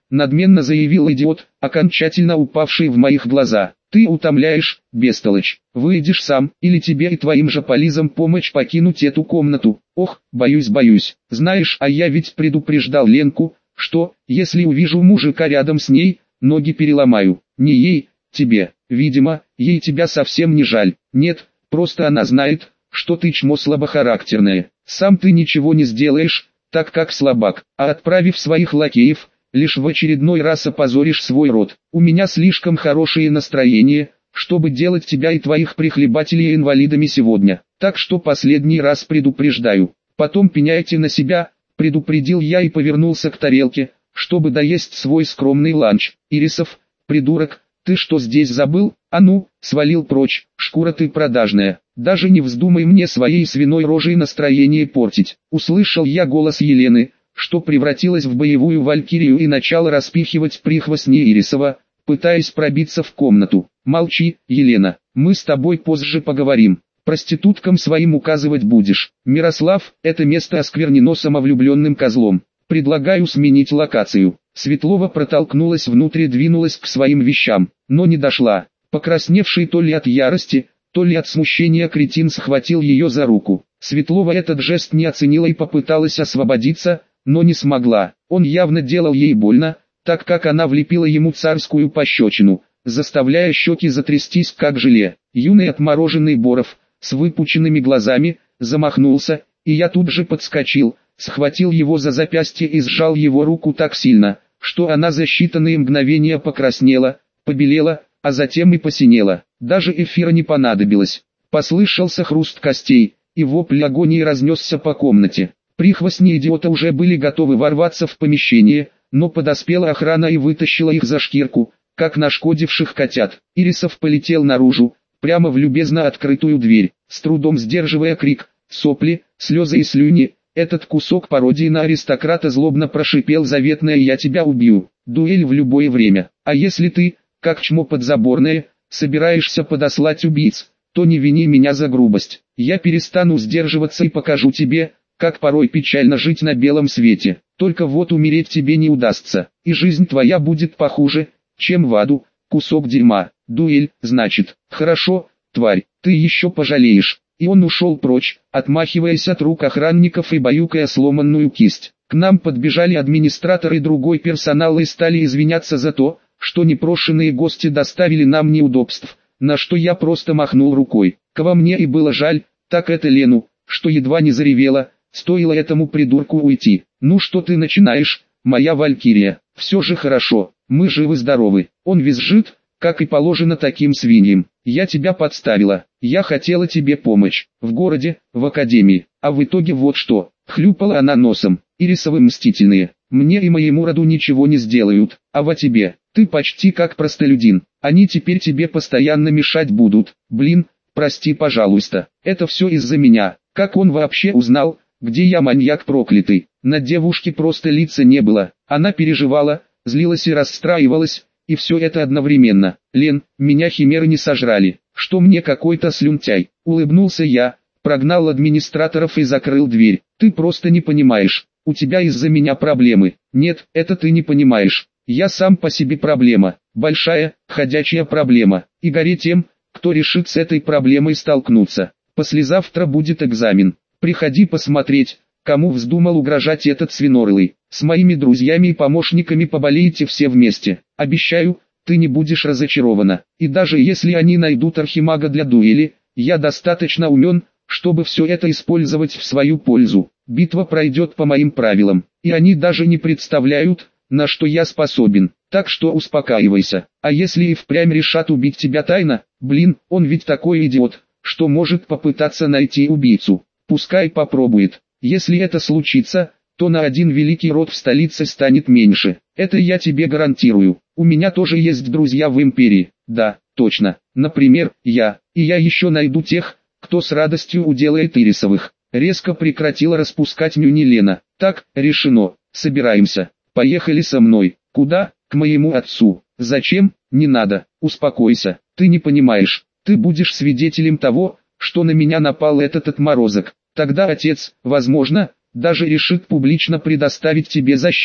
надменно заявил идиот, окончательно упавший в моих глаза. Ты утомляешь, бестолочь. Выйдешь сам, или тебе и твоим же полизам помочь покинуть эту комнату. Ох, боюсь. Знаешь, а я ведь предупреждал Ленку, что, если увижу мужика рядом с ней, ноги переломаю. Не ей, тебе. Видимо, ей тебя совсем не жаль. Нет, просто она знает, что ты чмо слабохарактерное. Сам ты ничего не сделаешь, так как слабак, а отправив своих лакеев, лишь в очередной раз опозоришь свой род. У меня слишком хорошее настроение, чтобы делать тебя и твоих прихлебателей инвалидами сегодня. Так что последний раз предупреждаю. Потом пеняйте на себя, предупредил я и повернулся к тарелке, чтобы доесть свой скромный ланч. Ирисов, придурок, ты что здесь забыл? А ну, свалил прочь, шкура ты продажная. Даже не вздумай мне своей свиной рожей настроение портить. Услышал я голос Елены, что превратилась в боевую валькирию и начала распихивать прихвостни Ирисова, пытаясь пробиться в комнату. Молчи, Елена, мы с тобой позже поговорим. Проституткам своим указывать будешь. Мирослав, это место осквернено самовлюбленным козлом. Предлагаю сменить локацию. Светлова протолкнулась внутрь и двинулась к своим вещам, но не дошла. Покрасневший то ли от ярости, то ли от смущения кретин схватил ее за руку. Светлова этот жест не оценила и попыталась освободиться, но не смогла. Он явно делал ей больно, так как она влепила ему царскую пощечину, заставляя щеки затрястись как желе. Юный отмороженный Боров, с выпученными глазами, замахнулся, и я тут же подскочил, схватил его за запястье и сжал его руку так сильно, что она за считанные мгновения покраснела, побелела, а затем и посинела. Даже эфира не понадобилось. Послышался хруст костей, и вопль агонии разнесся по комнате. Прихвостни идиота уже были готовы ворваться в помещение, но подоспела охрана и вытащила их за шкирку, как нашкодивших котят. Ирисов полетел наружу, прямо в любезно открытую дверь, с трудом сдерживая крик, сопли, слезы и слюни. Этот кусок пародии на аристократа злобно прошипел заветное «Я тебя убью». Дуэль в любое время. А если ты, как чмо подзаборное, собираешься подослать убийц, то не вини меня за грубость. Я перестану сдерживаться и покажу тебе, как порой печально жить на белом свете. Только вот умереть тебе не удастся, и жизнь твоя будет похуже, чем в аду, кусок дерьма. Дуэль, значит. Хорошо, тварь, ты еще пожалеешь. И он ушел прочь, отмахиваясь от рук охранников и баюкая сломанную кисть. К нам подбежали администратор и другой персонал и стали извиняться за то, что непрошенные гости доставили нам неудобств, на что я просто махнул рукой. Кого мне и было жаль, так это Лену, что едва не заревела, стоило этому придурку уйти. Ну что ты начинаешь, моя валькирия? Все же хорошо, мы живы-здоровы. Он визжит, как и положено таким свиньям. Я тебя подставила, я хотела тебе помочь. В городе, в академии, а в итоге вот что. Хлюпала она носом. Ирисовы мстительные. Мне и моему роду ничего не сделают, а во тебе, ты почти как простолюдин. Они теперь тебе постоянно мешать будут. Блин, прости пожалуйста, это все из-за меня. Как он вообще узнал, где я маньяк проклятый? На девушке просто лица не было. Она переживала, злилась и расстраивалась, и все это одновременно. Лен, меня химеры не сожрали, что мне какой-то слюнтяй. Улыбнулся я, прогнал администраторов и закрыл дверь. Ты просто не понимаешь, у тебя из-за меня проблемы. Нет, это ты не понимаешь. Я сам по себе проблема, большая, ходячая проблема. И горе тем, кто решит с этой проблемой столкнуться. Послезавтра будет экзамен. Приходи посмотреть, кому вздумал угрожать этот свинорылый. С моими друзьями и помощниками поболеете все вместе. Обещаю, ты не будешь разочарована. И даже если они найдут архимага для дуэли, я достаточно умен, чтобы все это использовать в свою пользу. Битва пройдет по моим правилам, и они даже не представляют, на что я способен. Так что успокаивайся. А если и впрямь решат убить тебя тайно, блин, он ведь такой идиот, что может попытаться найти убийцу. Пускай попробует. Если это случится, то на один великий род в столице станет меньше. Это я тебе гарантирую. У меня тоже есть друзья в империи. Да, точно. Например, я. И я еще найду тех, кто с радостью уделает Ирисовых. Резко прекратила распускать нюни Лена. Так, решено. Собираемся. Поехали со мной. Куда? К моему отцу. Зачем? Не надо. Успокойся. Ты не понимаешь. Ты будешь свидетелем того, что на меня напал этот отморозок. Тогда отец, возможно, даже решит публично предоставить тебе защиту.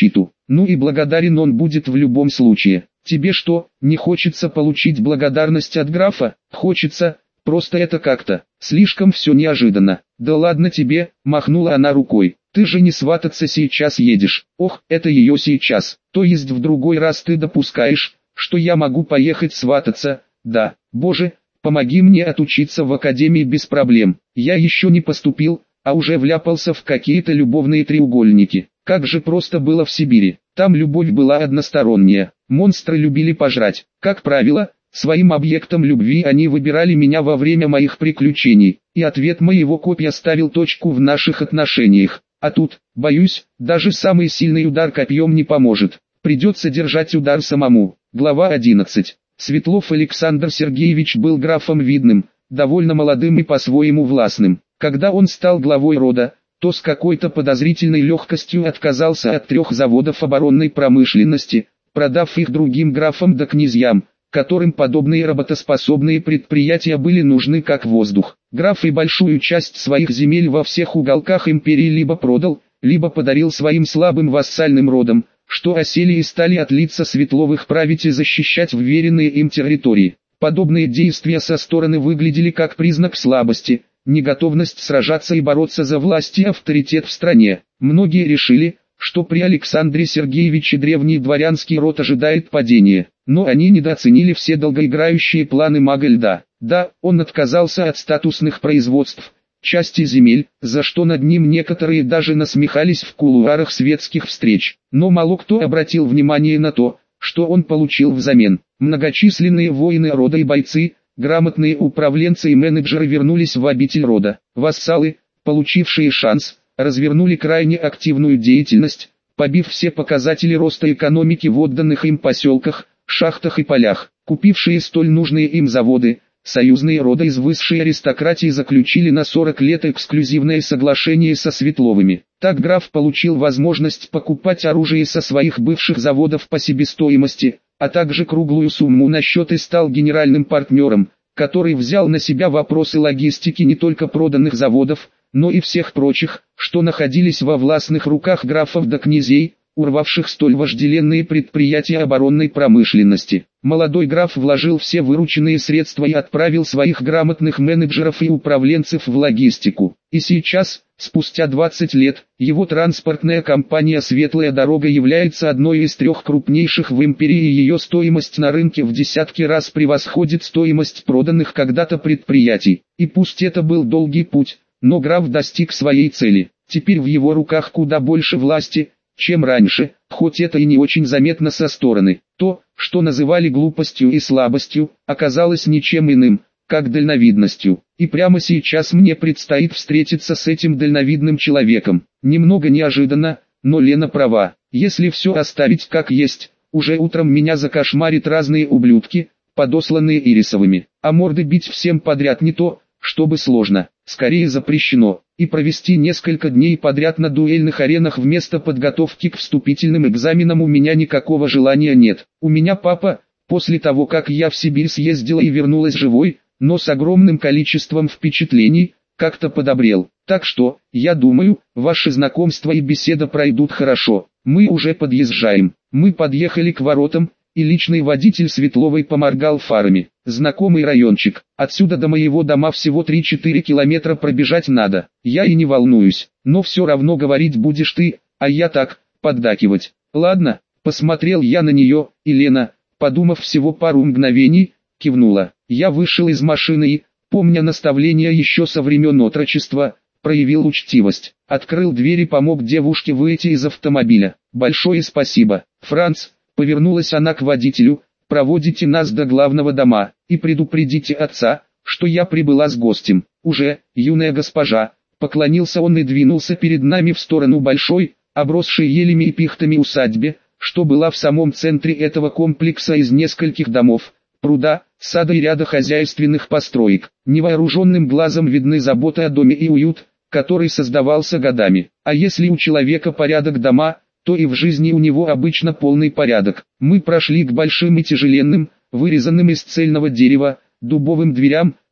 Ну и благодарен он будет в любом случае. Тебе что, не хочется получить благодарность от графа? Хочется, просто это как-то, слишком все неожиданно. Да ладно тебе, махнула она рукой. Ты же не свататься сейчас едешь. Ох, это ее сейчас. То есть в другой раз ты допускаешь, что я могу поехать свататься? Да, боже, помоги мне отучиться в академии без проблем. Я еще не поступил, а уже вляпался в какие-то любовные треугольники. Как же просто было в Сибири. Там любовь была односторонняя. Монстры любили пожрать. Как правило, своим объектом любви они выбирали меня во время моих приключений. И ответ моего копья ставил точку в наших отношениях. А тут, боюсь, даже самый сильный удар копьем не поможет. Придется держать удар самому. Глава 11. Светлов Александр Сергеевич был графом видным, довольно молодым и по-своему властным. Когда он стал главой рода, то с какой-то подозрительной легкостью отказался от 3 заводов оборонной промышленности, продав их другим графам да князьям, которым подобные работоспособные предприятия были нужны как воздух. Граф и большую часть своих земель во всех уголках империи либо продал, либо подарил своим слабым вассальным родам, что осели и стали от лица Светловых править и защищать вверенные им территории. Подобные действия со стороны выглядели как признак слабости, неготовность сражаться и бороться за власть и авторитет в стране. Многие решили, что при Александре Сергеевиче древний дворянский род ожидает падения, но они недооценили все долгоиграющие планы мага льда. Да, он отказался от статусных производств, части земель, за что над ним некоторые даже насмехались в кулуарах светских встреч. Но мало кто обратил внимание на то, что он получил взамен. Многочисленные воины рода и бойцы, грамотные управленцы и менеджеры вернулись в обитель рода. Вассалы, получившие шанс, развернули крайне активную деятельность, побив все показатели роста экономики в отданных им поселках, шахтах и полях. Купившие столь нужные им заводы, союзные рода из высшей аристократии заключили на 40 лет эксклюзивное соглашение со Светловыми. Так граф получил возможность покупать оружие со своих бывших заводов по себестоимости, а также круглую сумму на счет и стал генеральным партнером, который взял на себя вопросы логистики не только проданных заводов, но и всех прочих, что находились во властных руках графов да князей, урвавших столь вожделенные предприятия оборонной промышленности. Молодой граф вложил все вырученные средства и отправил своих грамотных менеджеров и управленцев в логистику. И сейчас, спустя 20 лет, его транспортная компания «Светлая дорога» является одной из 3 крупнейших в империи, и ее стоимость на рынке в десятки раз превосходит стоимость проданных когда-то предприятий. И пусть это был долгий путь, но граф достиг своей цели. Теперь в его руках куда больше власти, чем раньше, хоть это и не очень заметно со стороны. То, что называли глупостью и слабостью, оказалось ничем иным, как дальновидностью. И прямо сейчас мне предстоит встретиться с этим дальновидным человеком. Немного неожиданно, но Лена права. Если все оставить как есть, уже утром меня закошмарят разные ублюдки, подосланные Ирисовыми. А морды бить всем подряд не то, чтобы сложно, скорее запрещено. И провести несколько дней подряд на дуэльных аренах вместо подготовки к вступительным экзаменам у меня никакого желания нет. У меня папа, после того как я в Сибирь съездила и вернулась живой, но с огромным количеством впечатлений, как-то подобрел. Так что, я думаю, ваши знакомства и беседа пройдут хорошо. Мы уже подъезжаем. Мы подъехали к воротам, и личный водитель Светловой поморгал фарами. Знакомый райончик. Отсюда до моего дома всего 3-4 километра пробежать надо. Я и не волнуюсь, но все равно говорить будешь ты, а я так, поддакивать. Ладно, посмотрел я на нее, и Лена, подумав всего пару мгновений, кивнула. Я вышел из машины и, помня наставления еще со времен отрочества, проявил учтивость. Открыл дверь и помог девушке выйти из автомобиля. Большое спасибо, Франц. Повернулась она к водителю: проводите нас до главного дома, и предупредите отца, что я прибыла с гостем. Уже, юная госпожа, поклонился он и двинулся перед нами в сторону большой, обросшей елями и пихтами усадьбе, что была в самом центре этого комплекса из нескольких домов, пруда, сада и ряда хозяйственных построек. Невооруженным глазом видны забота о доме и уют, который создавался годами. А если у человека порядок дома, то и в жизни у него обычно полный порядок. Мы прошли к большим и тяжеленным, вырезанным из цельного дерева, дубовым дверям,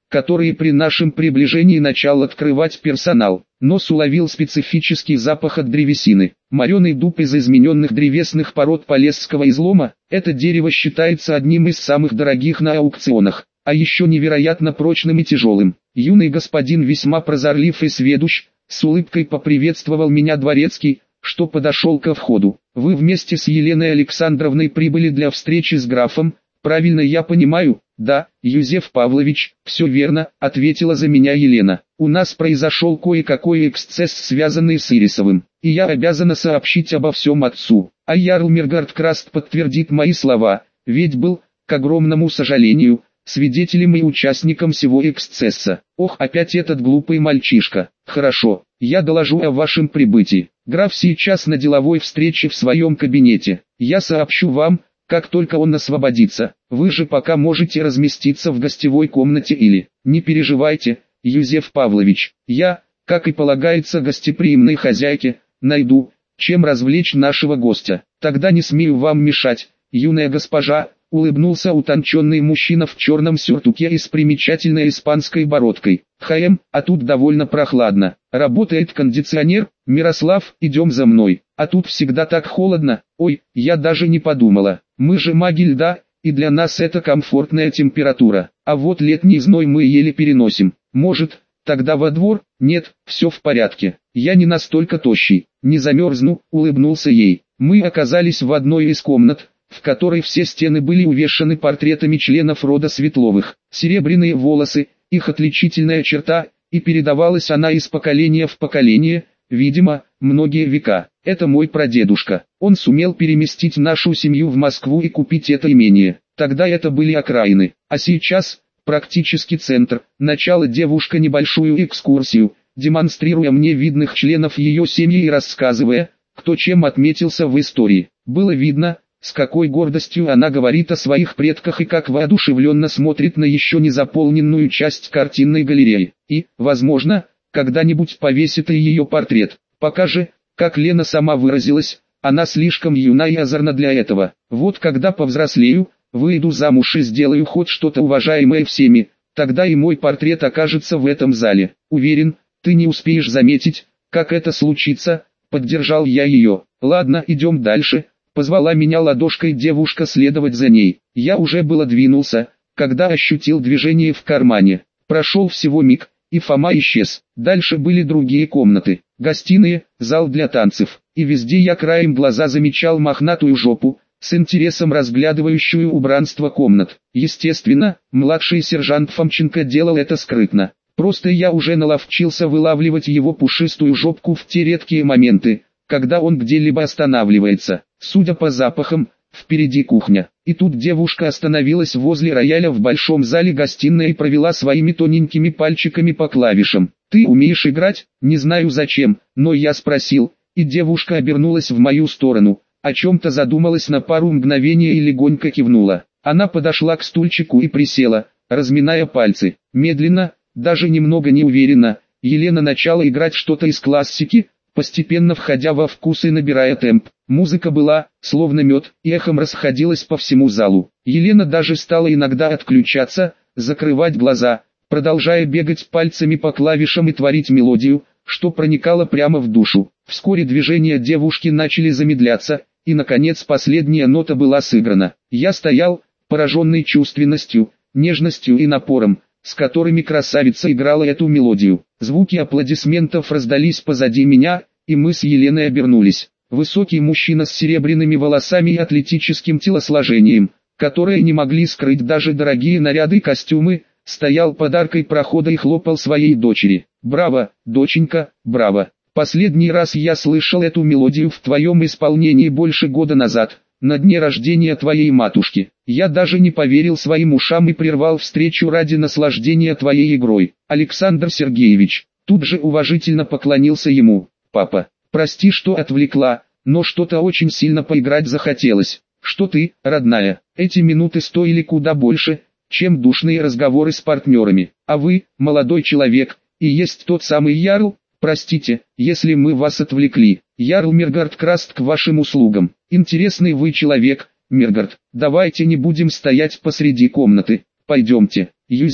которые при нашем приближении начал открывать персонал. Нос уловил специфический запах от древесины. Мореный дуб из измененных древесных пород полесского излома, это дерево считается одним из самых дорогих на аукционах, а еще невероятно прочным и тяжелым. Юный господин весьма прозорлив и сведущ, с улыбкой поприветствовал меня дворецкий, что подошел ко входу. Вы вместе с Еленой Александровной прибыли для встречи с графом, правильно я понимаю? Да, Юзеф Павлович, все верно, ответила за меня Елена. У нас произошел кое-какой эксцесс, связанный с Ирисовым, и я обязана сообщить обо всем отцу. А ярл Миргардкраст подтвердит мои слова, ведь был, к огромному сожалению, свидетелем и участником всего эксцесса. Ох, опять этот глупый мальчишка. Хорошо, я доложу о вашем прибытии. Граф сейчас на деловой встрече в своем кабинете. Я сообщу вам, как только он освободится. Вы же пока можете разместиться в гостевой комнате или... Не переживайте, Юзеф Павлович, я, как и полагается гостеприимной хозяйке, найду, чем развлечь нашего гостя. Тогда не смею вам мешать, юная госпожа, улыбнулся утонченный мужчина в черном сюртуке и с примечательной испанской бородкой. А тут довольно прохладно. Работает кондиционер? Мирослав, идем за мной. А тут всегда так холодно. Ой, я даже не подумала. Мы же маги льда, и для нас это комфортная температура. А вот летний зной мы еле переносим. Может, тогда во двор? Нет, все в порядке. Я не настолько тощий. Не замерзну, улыбнулся ей. Мы оказались в одной из комнат, в которой все стены были увешаны портретами членов рода Светловых. Серебряные волосы, их отличительная черта, и передавалась она из поколения в поколение, видимо, многие века. Это мой прадедушка. Он сумел переместить нашу семью в Москву и купить это имение. Тогда это были окраины, а сейчас практически центр. Начала девушка небольшую экскурсию, демонстрируя мне видных членов ее семьи и рассказывая, кто чем отметился в истории. Было видно, с какой гордостью она говорит о своих предках и как воодушевленно смотрит на еще не заполненную часть картинной галереи. И, возможно, когда-нибудь повесит и ее портрет. Пока же, как Лена сама выразилась, она слишком юна и озорна для этого. Вот когда повзрослею, выйду замуж и сделаю хоть что-то уважаемое всеми, тогда и мой портрет окажется в этом зале. Уверен, ты не успеешь заметить, как это случится, поддержал я ее. Ладно, идем дальше. Позвала меня ладошкой девушка следовать за ней. Я уже было двинулся, когда ощутил движение в кармане. Прошел всего миг, и Фома исчез. Дальше были другие комнаты, гостиные, зал для танцев. И везде я краем глаза замечал мохнатую жопу, с интересом разглядывающую убранство комнат. Естественно, младший сержант Фомченко делал это скрытно. Просто я уже наловчился вылавливать его пушистую жопку в те редкие моменты, когда он где-либо останавливается. Судя по запахам, впереди кухня. И тут девушка остановилась возле рояля в большом зале гостиной и провела своими тоненькими пальчиками по клавишам. «Ты умеешь играть?» Не знаю зачем, но я спросил, и девушка обернулась в мою сторону, о чем-то задумалась на пару мгновений и легонько кивнула. Она подошла к стульчику и присела, разминая пальцы. Медленно, даже немного неуверенно, Елена начала играть что-то из классики, постепенно входя во вкус и набирая темп. Музыка была, словно мед, и эхом расходилась по всему залу. Елена даже стала иногда отключаться, закрывать глаза, продолжая бегать пальцами по клавишам и творить мелодию, что проникало прямо в душу. Вскоре движения девушки начали замедляться, и наконец последняя нота была сыграна. Я стоял, пораженный чувственностью, нежностью и напором, с которыми красавица играла эту мелодию. Звуки аплодисментов раздались позади меня, и мы с Еленой обернулись. Высокий мужчина с серебряными волосами и атлетическим телосложением, которые не могли скрыть даже дорогие наряды и костюмы, стоял под аркой прохода и хлопал своей дочери. «Браво, доченька, браво! Последний раз я слышал эту мелодию в твоем исполнении больше года назад, на дне рождения твоей матушки. Я даже не поверил своим ушам и прервал встречу ради наслаждения твоей игрой. Александр Сергеевич». Тут же уважительно поклонился ему. «Папа, прости, что отвлекла, но что-то очень сильно поиграть захотелось. Что ты, родная, эти минуты стоили куда больше, чем душные разговоры с партнерами. А вы, молодой человек, и есть тот самый Ярл? Простите, если мы вас отвлекли. Ярл Миргардкраст к вашим услугам. Интересный вы человек, Миргард. Давайте не будем стоять посреди комнаты. Пойдемте». «Юзеф,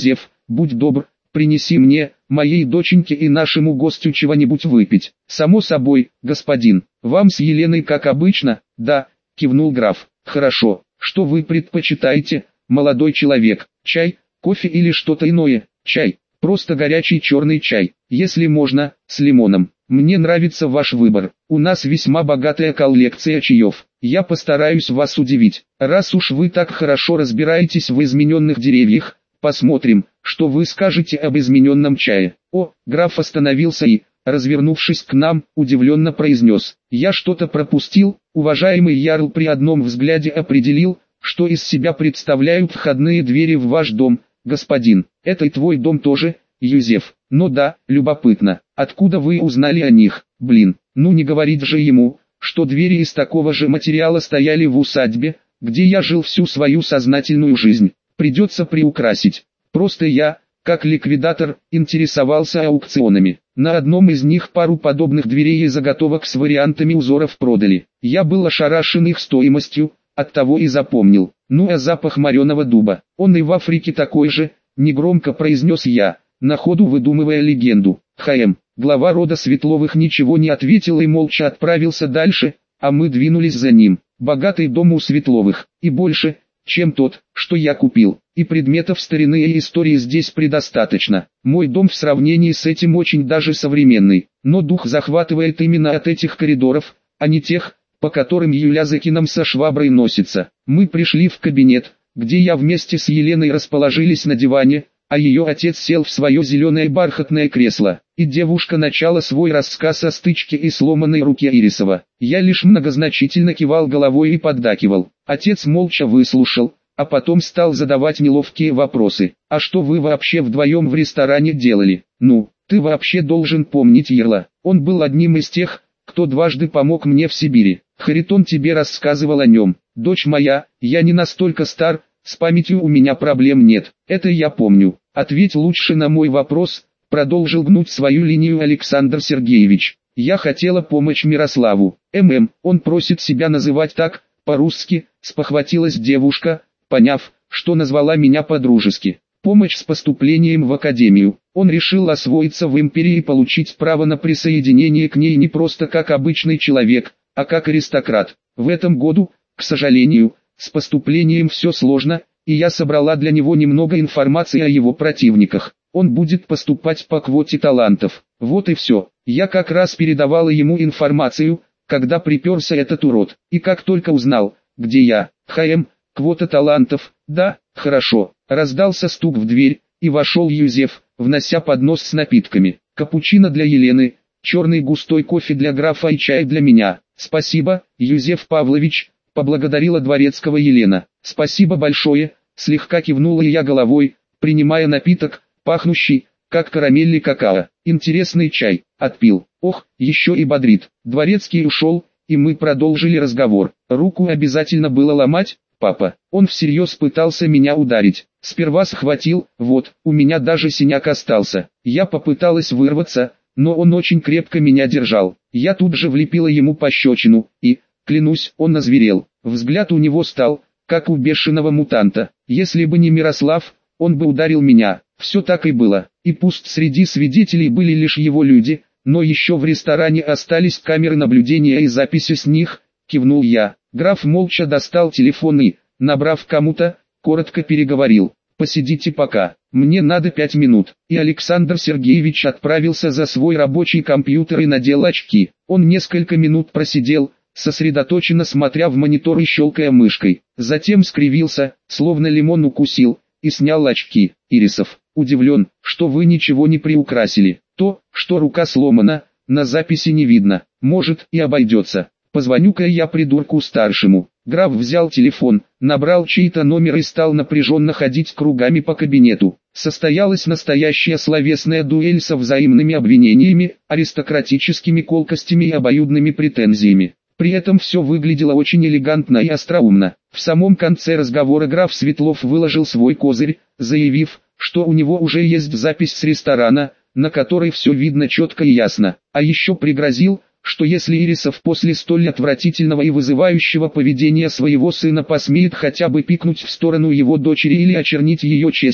будь добр, принеси мне, моей доченьке и нашему гостю чего-нибудь выпить. Само собой, господин, вам с Еленой как обычно, да, кивнул граф. Хорошо, что вы предпочитаете, молодой человек, чай, кофе или что-то иное? Чай, просто горячий черный чай, если можно, с лимоном. Мне нравится ваш выбор, у нас весьма богатая коллекция чаев. Я постараюсь вас удивить, раз уж вы так хорошо разбираетесь в измененных деревьях. Посмотрим, что вы скажете об измененном чае. О, граф остановился и, развернувшись к нам, удивленно произнес. Я что-то пропустил. Уважаемый ярл при одном взгляде определил, что из себя представляют входные двери в ваш дом, господин. Это и твой дом тоже, Юзеф. Но да, любопытно, откуда вы узнали о них? Блин, ну не говорить же ему, что двери из такого же материала стояли в усадьбе, где я жил всю свою сознательную жизнь. Придется приукрасить. Просто я, как ликвидатор, интересовался аукционами. На одном из них пару подобных дверей и заготовок с вариантами узоров продали. Я был ошарашен их стоимостью, оттого и запомнил. Ну а запах мореного дуба, он и в Африке такой же, негромко произнес я, на ходу выдумывая легенду. Глава рода Светловых ничего не ответил и молча отправился дальше, а мы двинулись за ним. Богатый дом у Светловых, и больше, чем тот, что я купил, и предметов старины и истории здесь предостаточно. Мой дом в сравнении с этим очень даже современный, но дух захватывает именно от этих коридоров, а не тех, по которым Юля за кином со шваброй носится. Мы пришли в кабинет, где я вместе с Еленой расположились на диване, а ее отец сел в свое зеленое бархатное кресло, и девушка начала свой рассказ о стычке и сломанной руке Ирисова. Я лишь многозначительно кивал головой и поддакивал. Отец молча выслушал, а потом стал задавать неловкие вопросы. «А что вы вообще вдвоем в ресторане делали? Ну, ты вообще должен помнить Ерла. Он был одним из тех, кто дважды помог мне в Сибири. Харитон тебе рассказывал о нем. Дочь моя, я не настолько стар, с памятью у меня проблем нет, это я помню. Ответь лучше на мой вопрос», продолжил гнуть свою линию Александр Сергеевич. «Я хотела помочь Мирославу. Он просит себя называть так, по-русски», спохватилась девушка, поняв, что назвала меня по-дружески. «Помощь с поступлением в академию. Он решил освоиться в империи и получить право на присоединение к ней не просто как обычный человек, а как аристократ. В этом году, к сожалению, с поступлением все сложно, и я собрала для него немного информации о его противниках. Он будет поступать по квоте талантов. Вот и все. Я как раз передавала ему информацию, когда приперся этот урод. И как только узнал, где я, квота талантов, да, хорошо». Раздался стук в дверь, и вошел Юзеф, внося поднос с напитками. Капучино для Елены, черный густой кофе для графа и чай для меня. «Спасибо, Юзеф Павлович», поблагодарила дворецкого Елена. «Спасибо большое», слегка кивнула я головой, принимая напиток, пахнущий, как карамель и какао. «Интересный чай», отпил. «Ох, еще и бодрит». Дворецкий ушел, и мы продолжили разговор. «Руку обязательно было ломать, папа?» Он всерьез пытался меня ударить. Сперва схватил, вот, у меня даже синяк остался. Я попыталась вырваться, но он очень крепко меня держал. Я тут же влепила ему пощечину, и, клянусь, он озверел. Взгляд у него стал, как у бешеного мутанта. Если бы не Мирослав, он бы ударил меня. Все так и было. И пусть среди свидетелей были лишь его люди, но еще в ресторане остались камеры наблюдения и записи с них, кивнул я. Граф молча достал телефон и, набрав кому-то, коротко переговорил. «Посидите пока, мне надо 5 минут». И Александр Сергеевич отправился за свой рабочий компьютер и надел очки. Он несколько минут просидел, сосредоточенно смотря в монитор и щелкая мышкой. Затем скривился, словно лимон укусил, и снял очки. «Ирисов, удивлен, что вы ничего не приукрасили. То, что рука сломана, на записи не видно. Может, и обойдется. Позвоню-ка я придурку старшему». Граф взял телефон, набрал чей-то номер и стал напряженно ходить кругами по кабинету. Состоялась настоящая словесная дуэль со взаимными обвинениями, аристократическими колкостями и обоюдными претензиями. При этом все выглядело очень элегантно и остроумно. В самом конце разговора граф Светлов выложил свой козырь, заявив, что у него уже есть запись с ресторана, на которой все видно четко и ясно. А еще пригрозил, что если Ирисов после столь отвратительного и вызывающего поведения своего сына посмеет хотя бы пикнуть в сторону его дочери или очернить ее честь,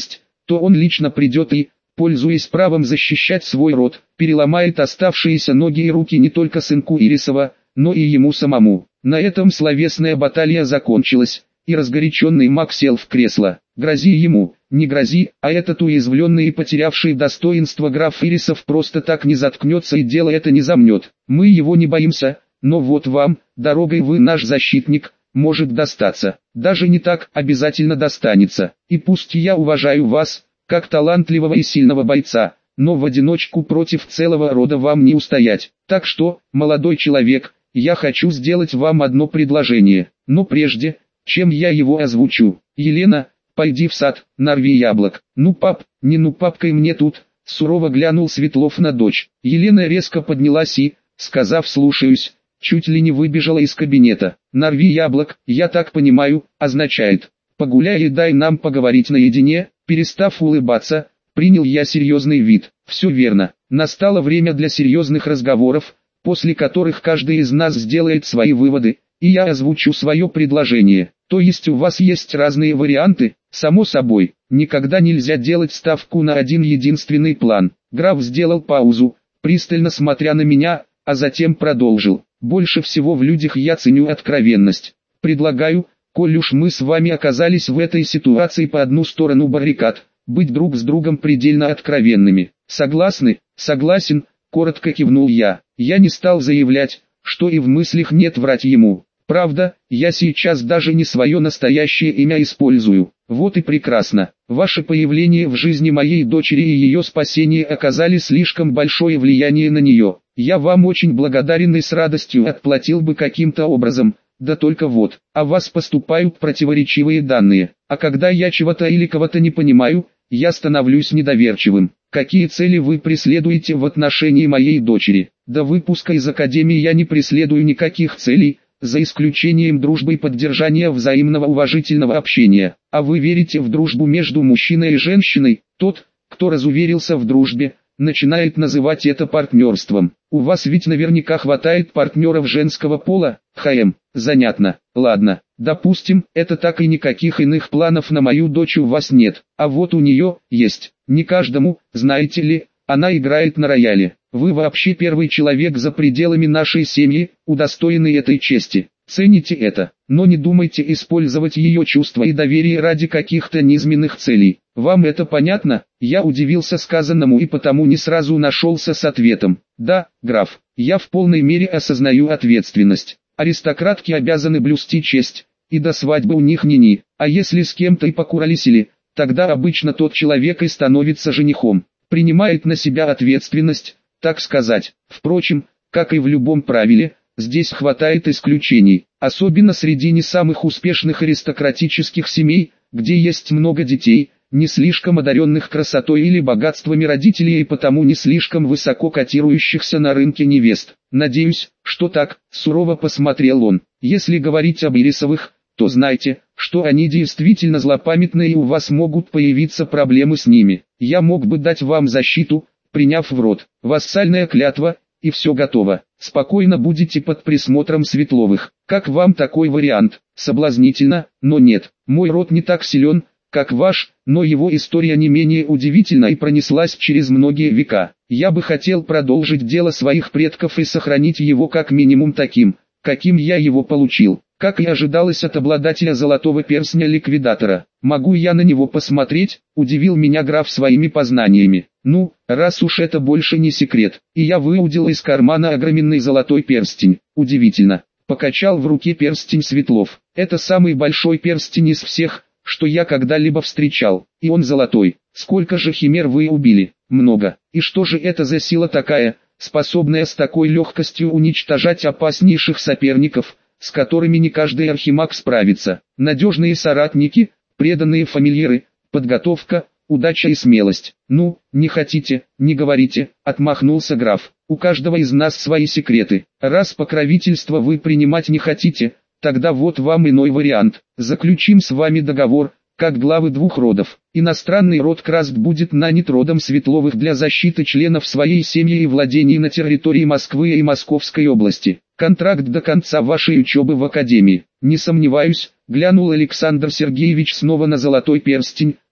то он лично придет и, пользуясь правом защищать свой род, переломает оставшиеся ноги и руки не только сынку Ирисова, но и ему самому. На этом словесная баталия закончилась, и разгоряченный маг сел в кресло. Грози ему, не грози, а этот уязвленный и потерявший достоинство граф Ирисов просто так не заткнется и дело это не замнет. Мы его не боимся, но вот вам, дорогой вы наш защитник, может достаться. Даже не так, обязательно достанется. И пусть я уважаю вас, как талантливого и сильного бойца, но в одиночку против целого рода вам не устоять. Так что, молодой человек, я хочу сделать вам одно предложение. Но прежде, чем я его озвучу, Елена, пойди в сад, нарви яблок. Ну пап, не ну папкой мне тут, сурово глянул Светлов на дочь. Елена резко поднялась и, сказав «слушаюсь», чуть ли не выбежала из кабинета. «Нарви яблок, я так понимаю, означает, погуляй и дай нам поговорить наедине». Перестав улыбаться, принял я серьезный вид. Все верно, настало время для серьезных разговоров, после которых каждый из нас сделает свои выводы, и я озвучу свое предложение. То есть у вас есть разные варианты? Само собой, никогда нельзя делать ставку на один единственный план. Граф сделал паузу, пристально смотря на меня, а затем продолжил. Больше всего в людях я ценю откровенность. Предлагаю, коль уж мы с вами оказались в этой ситуации по одну сторону баррикад, быть друг с другом предельно откровенными. Согласны? Согласен, коротко кивнул я. Я не стал заявлять, что и в мыслях нет врать ему. Правда, я сейчас даже не свое настоящее имя использую. Вот и прекрасно. Ваше появление в жизни моей дочери и ее спасение оказали слишком большое влияние на нее. Я вам очень благодарен и с радостью отплатил бы каким-то образом. Да только вот, о вас поступают противоречивые данные. А когда я чего-то или кого-то не понимаю, я становлюсь недоверчивым. Какие цели вы преследуете в отношении моей дочери? До выпуска из академии я не преследую никаких целей, за исключением дружбы и поддержания взаимного уважительного общения. А вы верите в дружбу между мужчиной и женщиной? Тот, кто разуверился в дружбе, начинает называть это партнерством. У вас ведь наверняка хватает партнеров женского пола? Занятно. Ладно, допустим, это так и никаких иных планов на мою дочь у вас нет. А вот у нее есть. Не каждому, знаете ли, она играет на рояле. Вы вообще первый человек за пределами нашей семьи, удостоенный этой чести. Цените это, но не думайте использовать ее чувства и доверие ради каких-то низменных целей. Вам это понятно? Я удивился сказанному и потому не сразу нашелся с ответом. Да, граф, я в полной мере осознаю ответственность. Аристократки обязаны блюсти честь, и до свадьбы у них ни-ни. А если с кем-то и покуролесили, тогда обычно тот человек и становится женихом. Принимает на себя ответственность, так сказать. Впрочем, как и в любом правиле, здесь хватает исключений, особенно среди не самых успешных аристократических семей, где есть много детей, не слишком одаренных красотой или богатствами родителей и потому не слишком высоко котирующихся на рынке невест. Надеюсь, что так, сурово посмотрел он. Если говорить об Ирисовых, то знайте, что они действительно злопамятные и у вас могут появиться проблемы с ними. Я мог бы дать вам защиту, приняв в рот вассальная клятва, и все готово. Спокойно будете под присмотром Светловых. Как вам такой вариант? Соблазнительно, но нет. Мой род не так силен, как ваш, но его история не менее удивительна и пронеслась через многие века. Я бы хотел продолжить дело своих предков и сохранить его как минимум таким, каким я его получил. Как и ожидалось от обладателя золотого перстня ликвидатора. Могу я на него посмотреть? Удивил меня граф своими познаниями. Ну, раз уж это больше не секрет. И я выудил из кармана огроменный золотой перстень. Удивительно. Покачал в руке перстень Светлов. Это самый большой перстень из всех, что я когда-либо встречал. И он золотой. Сколько же химер вы убили? Много. И что же это за сила такая, способная с такой легкостью уничтожать опаснейших соперников, с которыми не каждый архимаг справится? Надежные соратники, преданные фамильяры, подготовка, удача и смелость. Ну, не хотите, не говорите, отмахнулся граф. У каждого из нас свои секреты. Раз покровительство вы принимать не хотите, тогда вот вам иной вариант. Заключим с вами договор, как главы двух родов. Иностранный род Краст будет нанят родом Светловых для защиты членов своей семьи и владений на территории Москвы и Московской области. Контракт до конца вашей учебы в академии. Не сомневаюсь, глянул Александр Сергеевич снова на золотой перстень,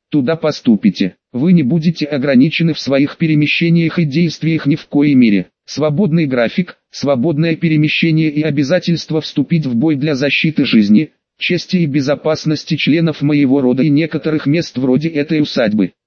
туда поступите. Вы не будете ограничены в своих перемещениях и действиях ни в коей мере. Свободный график, свободное перемещение и обязательство вступить в бой для защиты жизни, чести и безопасности членов моего рода и некоторых мест вроде этой усадьбы.